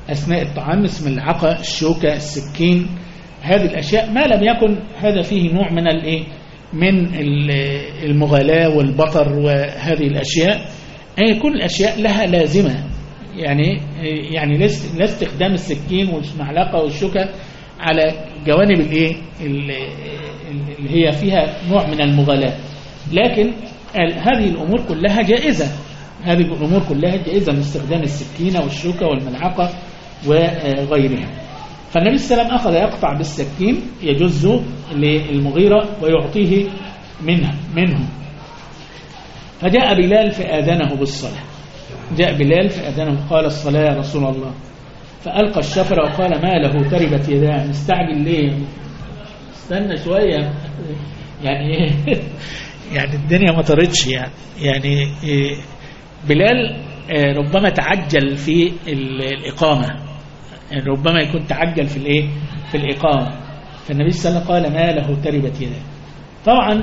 أثناء الطعام، مثل الملعقة، الشوكة، السكين، هذه الأشياء ما لم يكن هذا فيه نوع من من المغالاة والبطر وهذه الأشياء. أي كل الأشياء لها لازمة، يعني لا استخدام السكين والمعلقة والشوكة على جوانب اللي هي فيها نوع من المغالاة، لكن هذه الأمور كلها جائزة، هذه الأمور كلها جائزة لاستخدام السكينة والشوكة والملعقة وغيرها. فالنبي صلى الله عليه وسلم أخذ يقطع بالسكين يجز للمغيرة ويعطيه منه. فجاء بلال فآذنه بالصلاة، جاء بلال فآذنه، قال الصلاة يا رسول الله، فألقى الشفرة وقال ما له تربت يداه، مستعجل ليه؟ استنى شوية يعني يعني الدنيا ما طرتش يعني بلال ربما تعجل في الإقامة، ربما يكون تعجل في الإقامة، فالنبي صلى الله عليه وسلم قال ما له تربت يداه. طبعا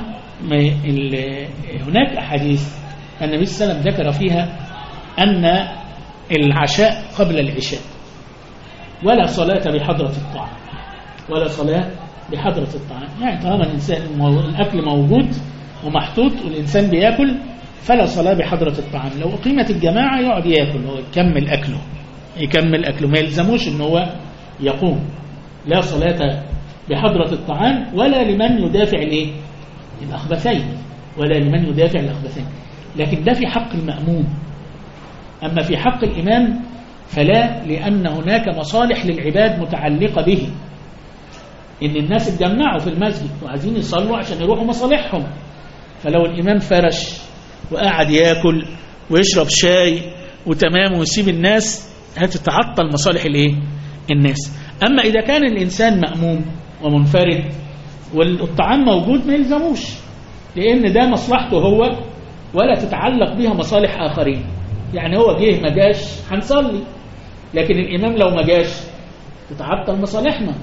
هناك أحاديث النبي صلى الله عليه وسلم ذكر فيها أن العشاء قبل العشاء، ولا صلاة بحضرة الطعام، ولا صلاة بحضرة الطعام، يعني طالما الأكل موجود ومحطوط والإنسان بيأكل فلا صلاة بحضرة الطعام. لو قيمة الجماعة يقعد يأكل، هو يكمل أكله، ما يلزموش إن هو يقوم. لا صلاة بحضرة الطعام ولا لمن يدافع الأخبثين، ولا لمن يدافع الأخبثين، لكن ده في حق المأموم. أما في حق الإمام فلا، لأن هناك مصالح للعباد متعلقة به، إن الناس اتجمعوا في المسجد وعايزين يصلوا عشان يروحوا مصالحهم، فلو الإمام فرش وقاعد يأكل ويشرب شاي وتمام ويسيب الناس، هتتعطل مصالح الناس. أما إذا كان الإنسان مأموم ومنفرد والطعام موجود ما يلزموش، لأن ده مصلحته هو ولا تتعلق بها مصالح آخرين. يعني هو جه ما جاش هنصلي، لكن الإمام لو ما جاش تتعطل مصالحنا،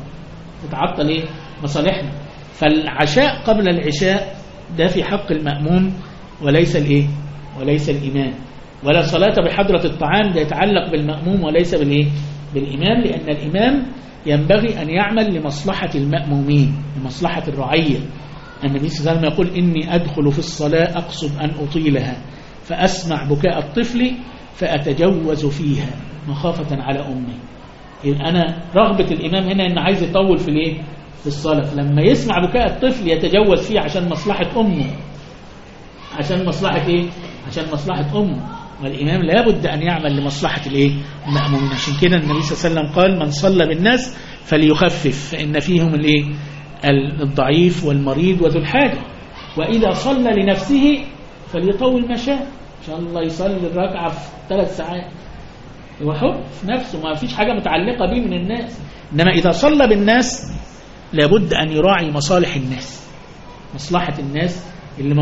مصالحنا. فالعشاء قبل العشاء ده في حق المأموم وليس الإمام. ولا صلاة بحضرة الطعام ده يتعلق بالمأموم وليس بالإمام، لأن الإمام ينبغي أن يعمل لمصلحة المأمومين، لمصلحة الرعية. النبي صلى الله عليه وسلم يقول إني أدخل في الصلاة أقصد أن أطيلها فأسمع بكاء الطفل فأتجوز فيها مخافة على أمي. أنا رغبة الإمام هنا إنه عايز يطول في الصلاة، فلما يسمع بكاء الطفل يتجوز فيه عشان مصلحة أمه، عشان مصلحة أمه. والإمام لابد أن يعمل لمصلحة المأمومين. عشان كده النبي صلى الله عليه وسلم قال من صلى بالناس فليخفف فإن فيهم الضعيف والمريض وذو الحاجة، وإذا صلى لنفسه فليطول ما شاء. إن شاء الله يصلي الركعة في 3 ساعات، هو حب في نفسه، ما فيش حاجة متعلقة به من الناس. إنما إذا صلى بالناس لابد أن يراعي مصالح الناس، مصلحة الناس اللي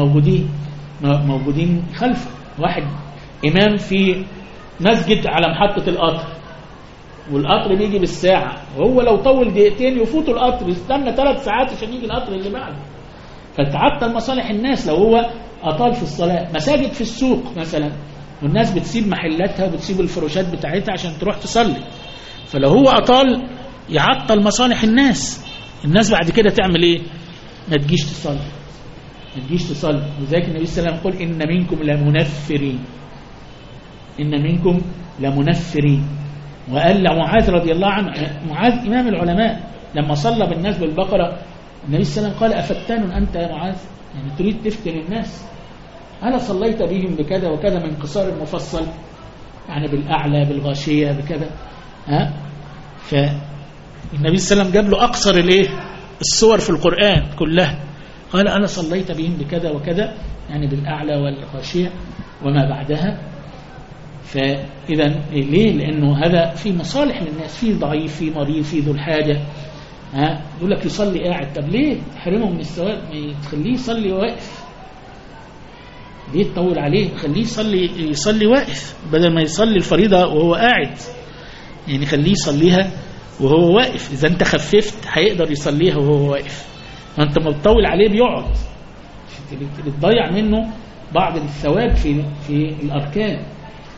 موجودين خلفه. واحد إمام في مسجد على محطة القطر، والقطر بيجي بالساعة، وهو لو طول دقيقتين يفوت القطر، يستنى 3 ساعات عشان يجي القطر اللي بعده، فتعطل مصالح الناس لو هو أطال في الصلاة. مساجد في السوق مثلا، والناس بتسيب محلاتها وبتسيب الفروشات بتاعتها عشان تروح تصلي، فلو هو أطال يعطل مصالح الناس بعد كده تعمل إيه؟ ما تجيش تصلي. وذلك النبي صلى الله عليه وسلم يقول إن منكم لمنفرين. وقال لمعاذ رضي الله عنه، معاذ إمام العلماء، لما صلى بالناس بالبقرة النبي صلى الله عليه وسلم قال أفتان أنت يا معاذ؟ يعني تريد تفتن الناس؟ ألا صليت بهم بكذا وكذا من قصار المفصل، يعني بالأعلى بالغاشية بكذا، فالنبي صلى الله عليه وسلم جاب له أقصر الصور في القرآن كلها، قال أنا صليت بهم بكذا وكذا، يعني بالأعلى والغاشية وما بعدها. فإذا ليه؟ لأنه هذا في مصالح للناس، في ضعيف، في مريض، في ذو الحاجة، يقول لك يصلي قاعد، طب ليه تحرمه من الثواب؟ ما تخليه يصلي واقف، ليه تطول عليه؟ خليه يصلي واقف بدل ما يصلي الفريضة وهو قاعد، يعني خليه يصليها وهو واقف. إذا أنت خففت هيقدر يصليها وهو واقف، وأنت ما بتطول عليه بيقعد، بتضيع منه بعض الثواب في الأركان.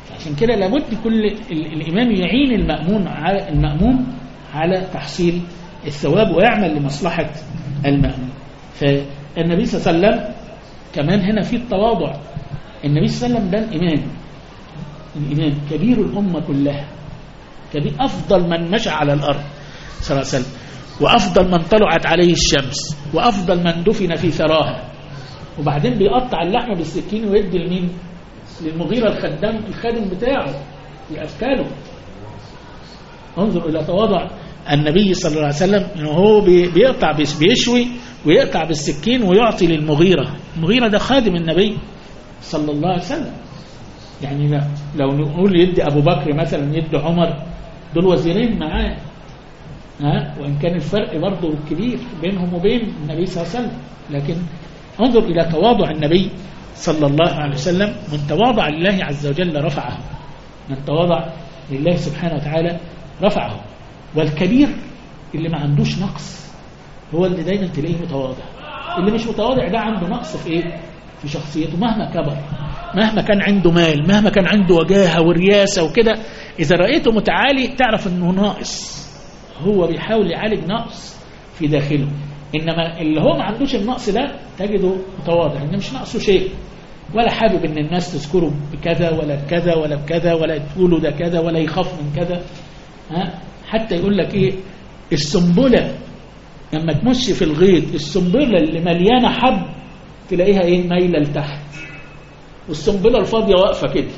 عشان كده لابد كل الإمام يعين المأموم على تحصيل الثواب ويعمل لمصلحة المأموم. فالنبي صلى الله عليه وسلم كمان هنا في التواضع. النبي صلى الله عليه وسلم ده الإمام كبير الأمة كلها، كبير أفضل من مشى على الأرض صلى الله عليه وسلم، وأفضل من طلعت عليه الشمس، وأفضل من دفن في ثراها، وبعدين بيقطع اللحمة بالسكين ويدي لمين؟ للمغيرة الخادم بتاعه يأكله. انظر إلى تواضع النبي صلى الله عليه وسلم، إنه هو بيقطع بيشوي ويقطع بالسكين ويعطي للمغيرة. المغيرة ده خادم النبي صلى الله عليه وسلم. يعني لو نقول يدي أبو بكر مثلا، يدي عمر، دول وزيرين معاه، وإن كان الفرق برضه كبير بينهم وبين النبي صلى الله عليه وسلم، لكن انظر إلى تواضع النبي صلى الله عليه وسلم. من تواضع لله عز وجل رفعه، من تواضع لله سبحانه وتعالى رفعه. والكبير اللي ما عندوش نقص هو اللي دايما تلاقيه متواضع. اللي مش متواضع ده عنده نقص في ايه؟ في شخصيته. مهما كبر، مهما كان عنده مال، مهما كان عنده وجاهة ورياسة وكده، إذا رأيته متعالي تعرف أنه ناقص، هو بيحاول يعالج نقص في داخله. إنما اللي هو ما عندوش النقص ده تجده متواضع، إنه مش نقصه شيء، ولا حابب إن الناس تذكره بكذا ولا بكذا ولا بكذا، ولا تقولوا ده كذا، ولا يخاف من كذا. حتى يقول لك إيه؟ السنبلة لما تمشي في الغيط، السنبلة اللي مليانة حب تلاقيها إيه؟ مايلة لتحت، والسنبلة الفاضية واقفة كده.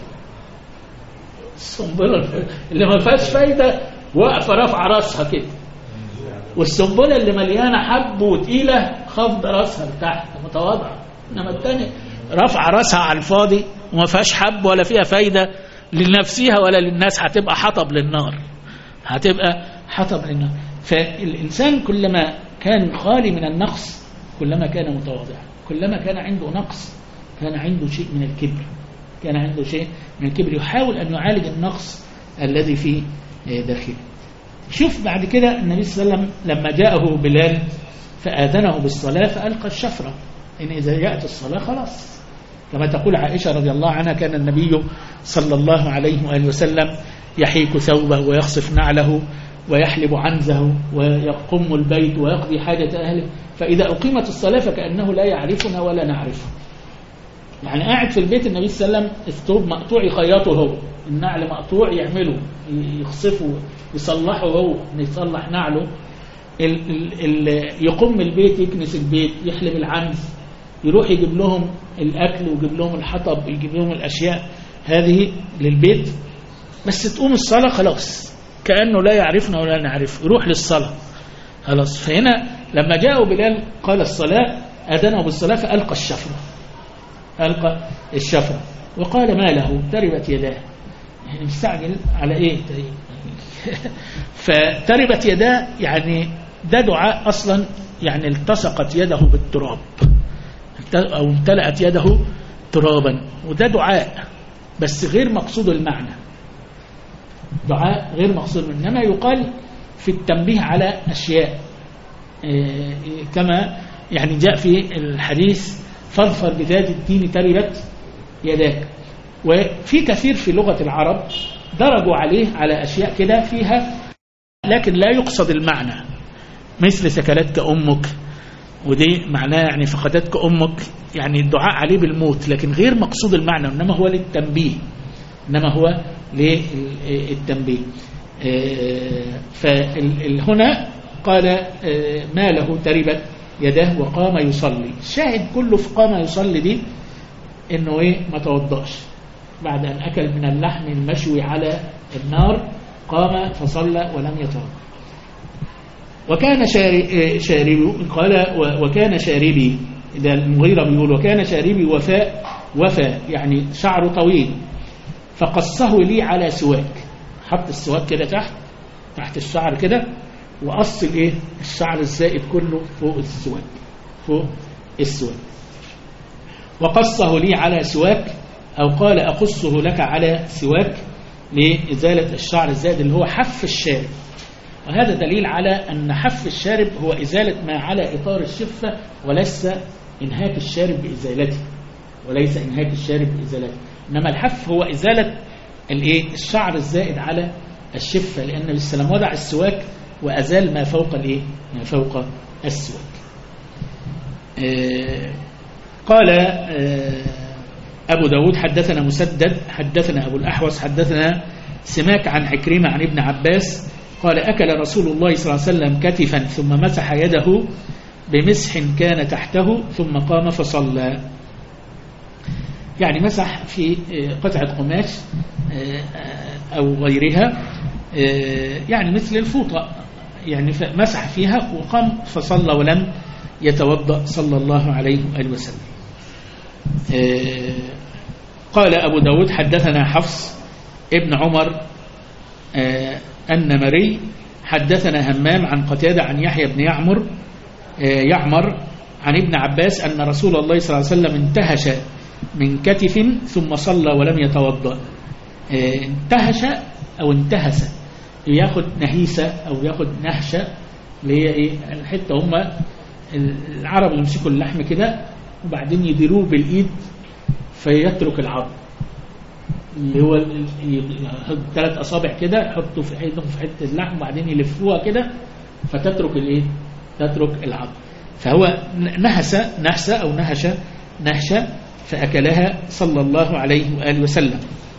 السنبلة اللي ما فيهاش فايدة واقفة رافعة راسها كده، والسنبلة اللي مليانة حب وتقيلة خافضة راسها لتحت متواضعة. إنما الثاني رافعة راسها على الفاضي وما فيهاش حب ولا فيها فايدة لنفسها ولا للناس، هتبقى حطب للنار، هتبقى حطب للنار. فالإنسان كلما كان خالي من النقص كلما كان متواضع، كلما كان عنده نقص كان عنده شيء من الكبر، كان عنده شيء من الكبر، يحاول أن يعالج النقص الذي في داخله. شوف بعد كده النبي صلى الله عليه وسلم لما جاءه بلال فآذنه بالصلاة فألقى الشفرة، إن إذا جاءت الصلاة خلاص. كما تقول عائشة رضي الله عنها: كان النبي صلى الله عليه وآله وسلم يحيك ثوبه ويخصف نعله ويحلب عنزه ويقم البيت ويقضي حاجة أهله، فإذا أقيمت الصلاة فكأنه لا يعرفنا ولا نعرفه. يعني قاعد في البيت النبي صلى الله عليه وسلم الثوب مقطوع يخيطه هو، النعل مقطوع يعمله، يخصفه، يصلحه هو، يصلح نعله، يقوم البيت، يكنس البيت، يحلب العنز، يروح يجيب لهم الأكل ويجيب لهم الحطب، يجيب لهم الأشياء هذه للبيت. بس تقوم الصلاة خلاص كأنه لا يعرفنا ولا نعرفه، يروح للصلاة خلاص. فهنا لما جاءوا بلال قال الصلاة، أذنه بالصلاة فألقى الشفرة، ألقى الشفرة وقال: ما له؟ تربت يداه. يعني مستعجل على إيه؟ فتربت يداه يعني ده دعاء أصلا، يعني التصقت يده بالتراب أو امتلأت يده ترابا، وده دعاء بس غير مقصود المعنى، دعاء غير مقصود، إنما يقال في التنبيه على أشياء كما يعني جاء في الحديث: فاظفر بذات الدين تربت يداك. وفي كثير في لغة العرب درجوا عليه على أشياء كده فيها لكن لا يقصد المعنى، مثل سكلتك أمك، ودي معناه يعني فقدتك أمك، يعني الدعاء عليه بالموت لكن غير مقصود المعنى، إنما هو للتنبيه، إنما هو للتنبيه. فهنا قال: ما له تربت يده وقام يصلي. الشاهد كله في قام يصلي دي إنه إيه؟ ما توضأش بعد أن أكل من اللحم المشوي على النار، قام فصلى ولم يتوضأ. وكان شاربي، قال: وكان شاربي، إذا المغيرة بيقول: وكان شاربي وفاء يعني شعره طويل، فقصه لي على سواك، حط السواك كده تحت الشعر كده، وقص الايه؟ الشعر الزائد كله فوق السواك، وقصه لي على سواك، أو قال: أقصه لك على سواك، لإزالة الشعر الزائد اللي هو حف الشارب. وهذا دليل على أن حف الشارب هو إزالة ما على إطار الشفة، وليس إنهاك الشارب بإزالته، إنما الحف هو إزالة الشعر الزائد على الشفة، لأن النبي صلى الله عليه وسلم وضع السواك وأزال ما فوق ما فوق السواك. قال أبو داود حدثنا مسدد حدثنا أبو الأحوص حدثنا سماك عن عكرمة عن ابن عباس قال أكل رسول الله صلى الله عليه وسلم كتفا ثم مسح يده بمسح كان تحته ثم قام فصلى. يعني مسح في قطعة قماش أو غيرها، يعني مثل الفوطة، يعني مسح فيها وقام فصلى ولم يتوضأ صلى الله عليه وآله وسلم. قال أبو داود حدثنا حفص ابن عمر النمري حدثنا همام عن قتادة عن يحيى بن يعمر عن ابن عباس أن رسول الله صلى الله عليه وسلم انتهش من كتف ثم صلى ولم يتوضأ. انتهش أو انتهس، ياخد نهيسة أو ياخد نهشة، اللي هي الحتة هم العرب يمسكوا اللحم كده وبعدين يديروه بالإيد فيترك العظم، اللي هو 3 أصابع كده يحطوا في ايدهم في حته اللحم وبعدين يلفوها كده فتترك تترك العظم. فهو نهسه او نهشه فاكلها صلى الله عليه واله وسلم.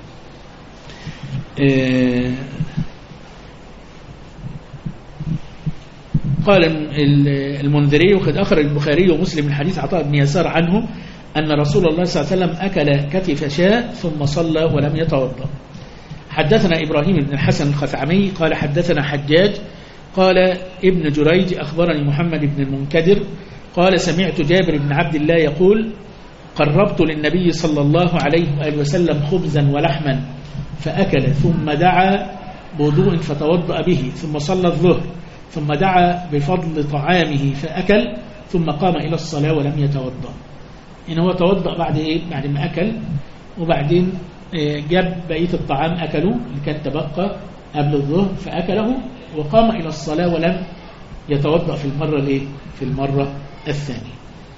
قال المنذري وقد أخرج البخاري ومسلم من حديث عطاء بن يسار عنه أن رسول الله صلى الله عليه وسلم أكل كتف شاة ثم صلى ولم يتوضأ. حدثنا إبراهيم بن الحسن الخثعمي قال حدثنا حجاج قال ابن جريج أخبرني محمد بن المنكدر قال سمعت جابر بن عبد الله يقول قربت للنبي صلى الله عليه وآله وسلم خبزا ولحما فأكل ثم دعا بوضوء فتوضأ به ثم صلى الظهر ثم دعا بفضل طعامه فأكل ثم قام إلى الصلاة ولم يتوضأ. إن هو توضأ بعد ما أكل وبعدين جاب بقية الطعام أكله اللي كان تبقى قبل الظهر فأكله وقام إلى الصلاة ولم يتوضأ في المرة الثانية.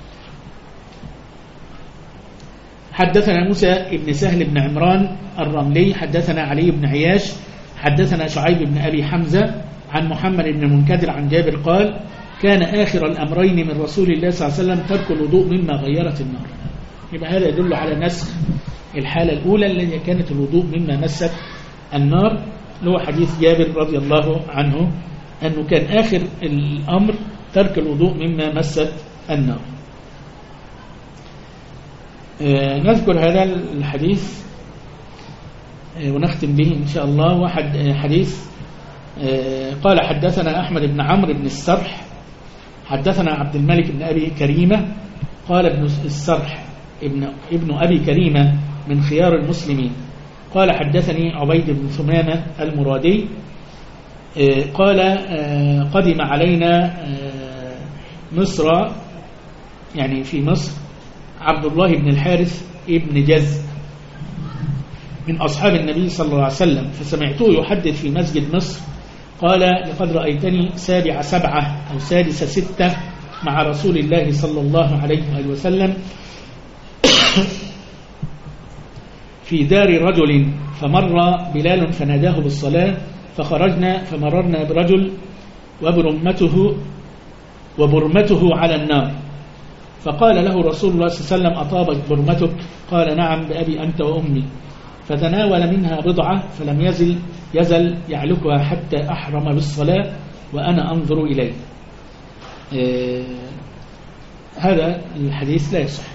حدثنا موسى بن سهل بن عمران الرملي حدثنا علي بن عياش حدثنا شعيب بن أبي حمزة عن محمد بن المنكدر عن جابر قال كان آخر الأمرين من رسول الله صلى الله عليه وسلم ترك الوضوء مما غيرت النار. يبقى هذا يدل على نسخ الحالة الأولى التي كانت الوضوء مما مست النار، اللي هو حديث جابر رضي الله عنه أنه كان آخر الأمر ترك الوضوء مما مست النار. نذكر هذا الحديث ونختم به إن شاء الله. واحد حديث قال حدثنا أحمد بن عمرو بن السرح حدثنا عبد الملك بن أبي كريمة قال ابن السرح ابن أبي كريمة من خيار المسلمين قال حدثني عبيد بن ثمامة المرادي قال قدم علينا مصر، يعني في مصر، عبد الله بن الحارث ابن جز من أصحاب النبي صلى الله عليه وسلم فسمعته يحدث في مسجد مصر قال لقد رأيتني سابع 7 أو سادس 6 مع رسول الله صلى الله عليه وآله وسلم في دار رجل فمر بلال فناداه بالصلاة فخرجنا فمررنا برجل وبرمته على النار فقال له رسول الله صلى الله عليه وسلم أطابت برمتك؟ قال نعم بأبي أنت وأمي. فتناول منها بضعة فلم يزل يعلكها حتى أحرم بالصلاة وأنا أنظر إليه. هذا الحديث لا يصح.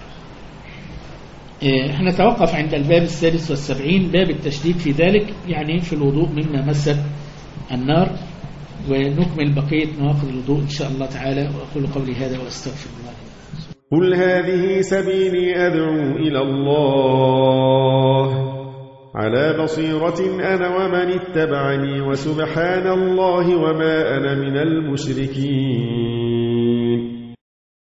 احنا نتوقف عند الباب 76 باب التشديد في ذلك، يعني في الوضوء مما مست النار، ونكمل بقية نواقض الوضوء إن شاء الله تعالى. وأقول قولي هذا وأستغفر الله. قل هذه سبيلي أدعو إلى الله على بصيرة أنا ومن اتبعني وسبحان الله وما أنا من المشركين.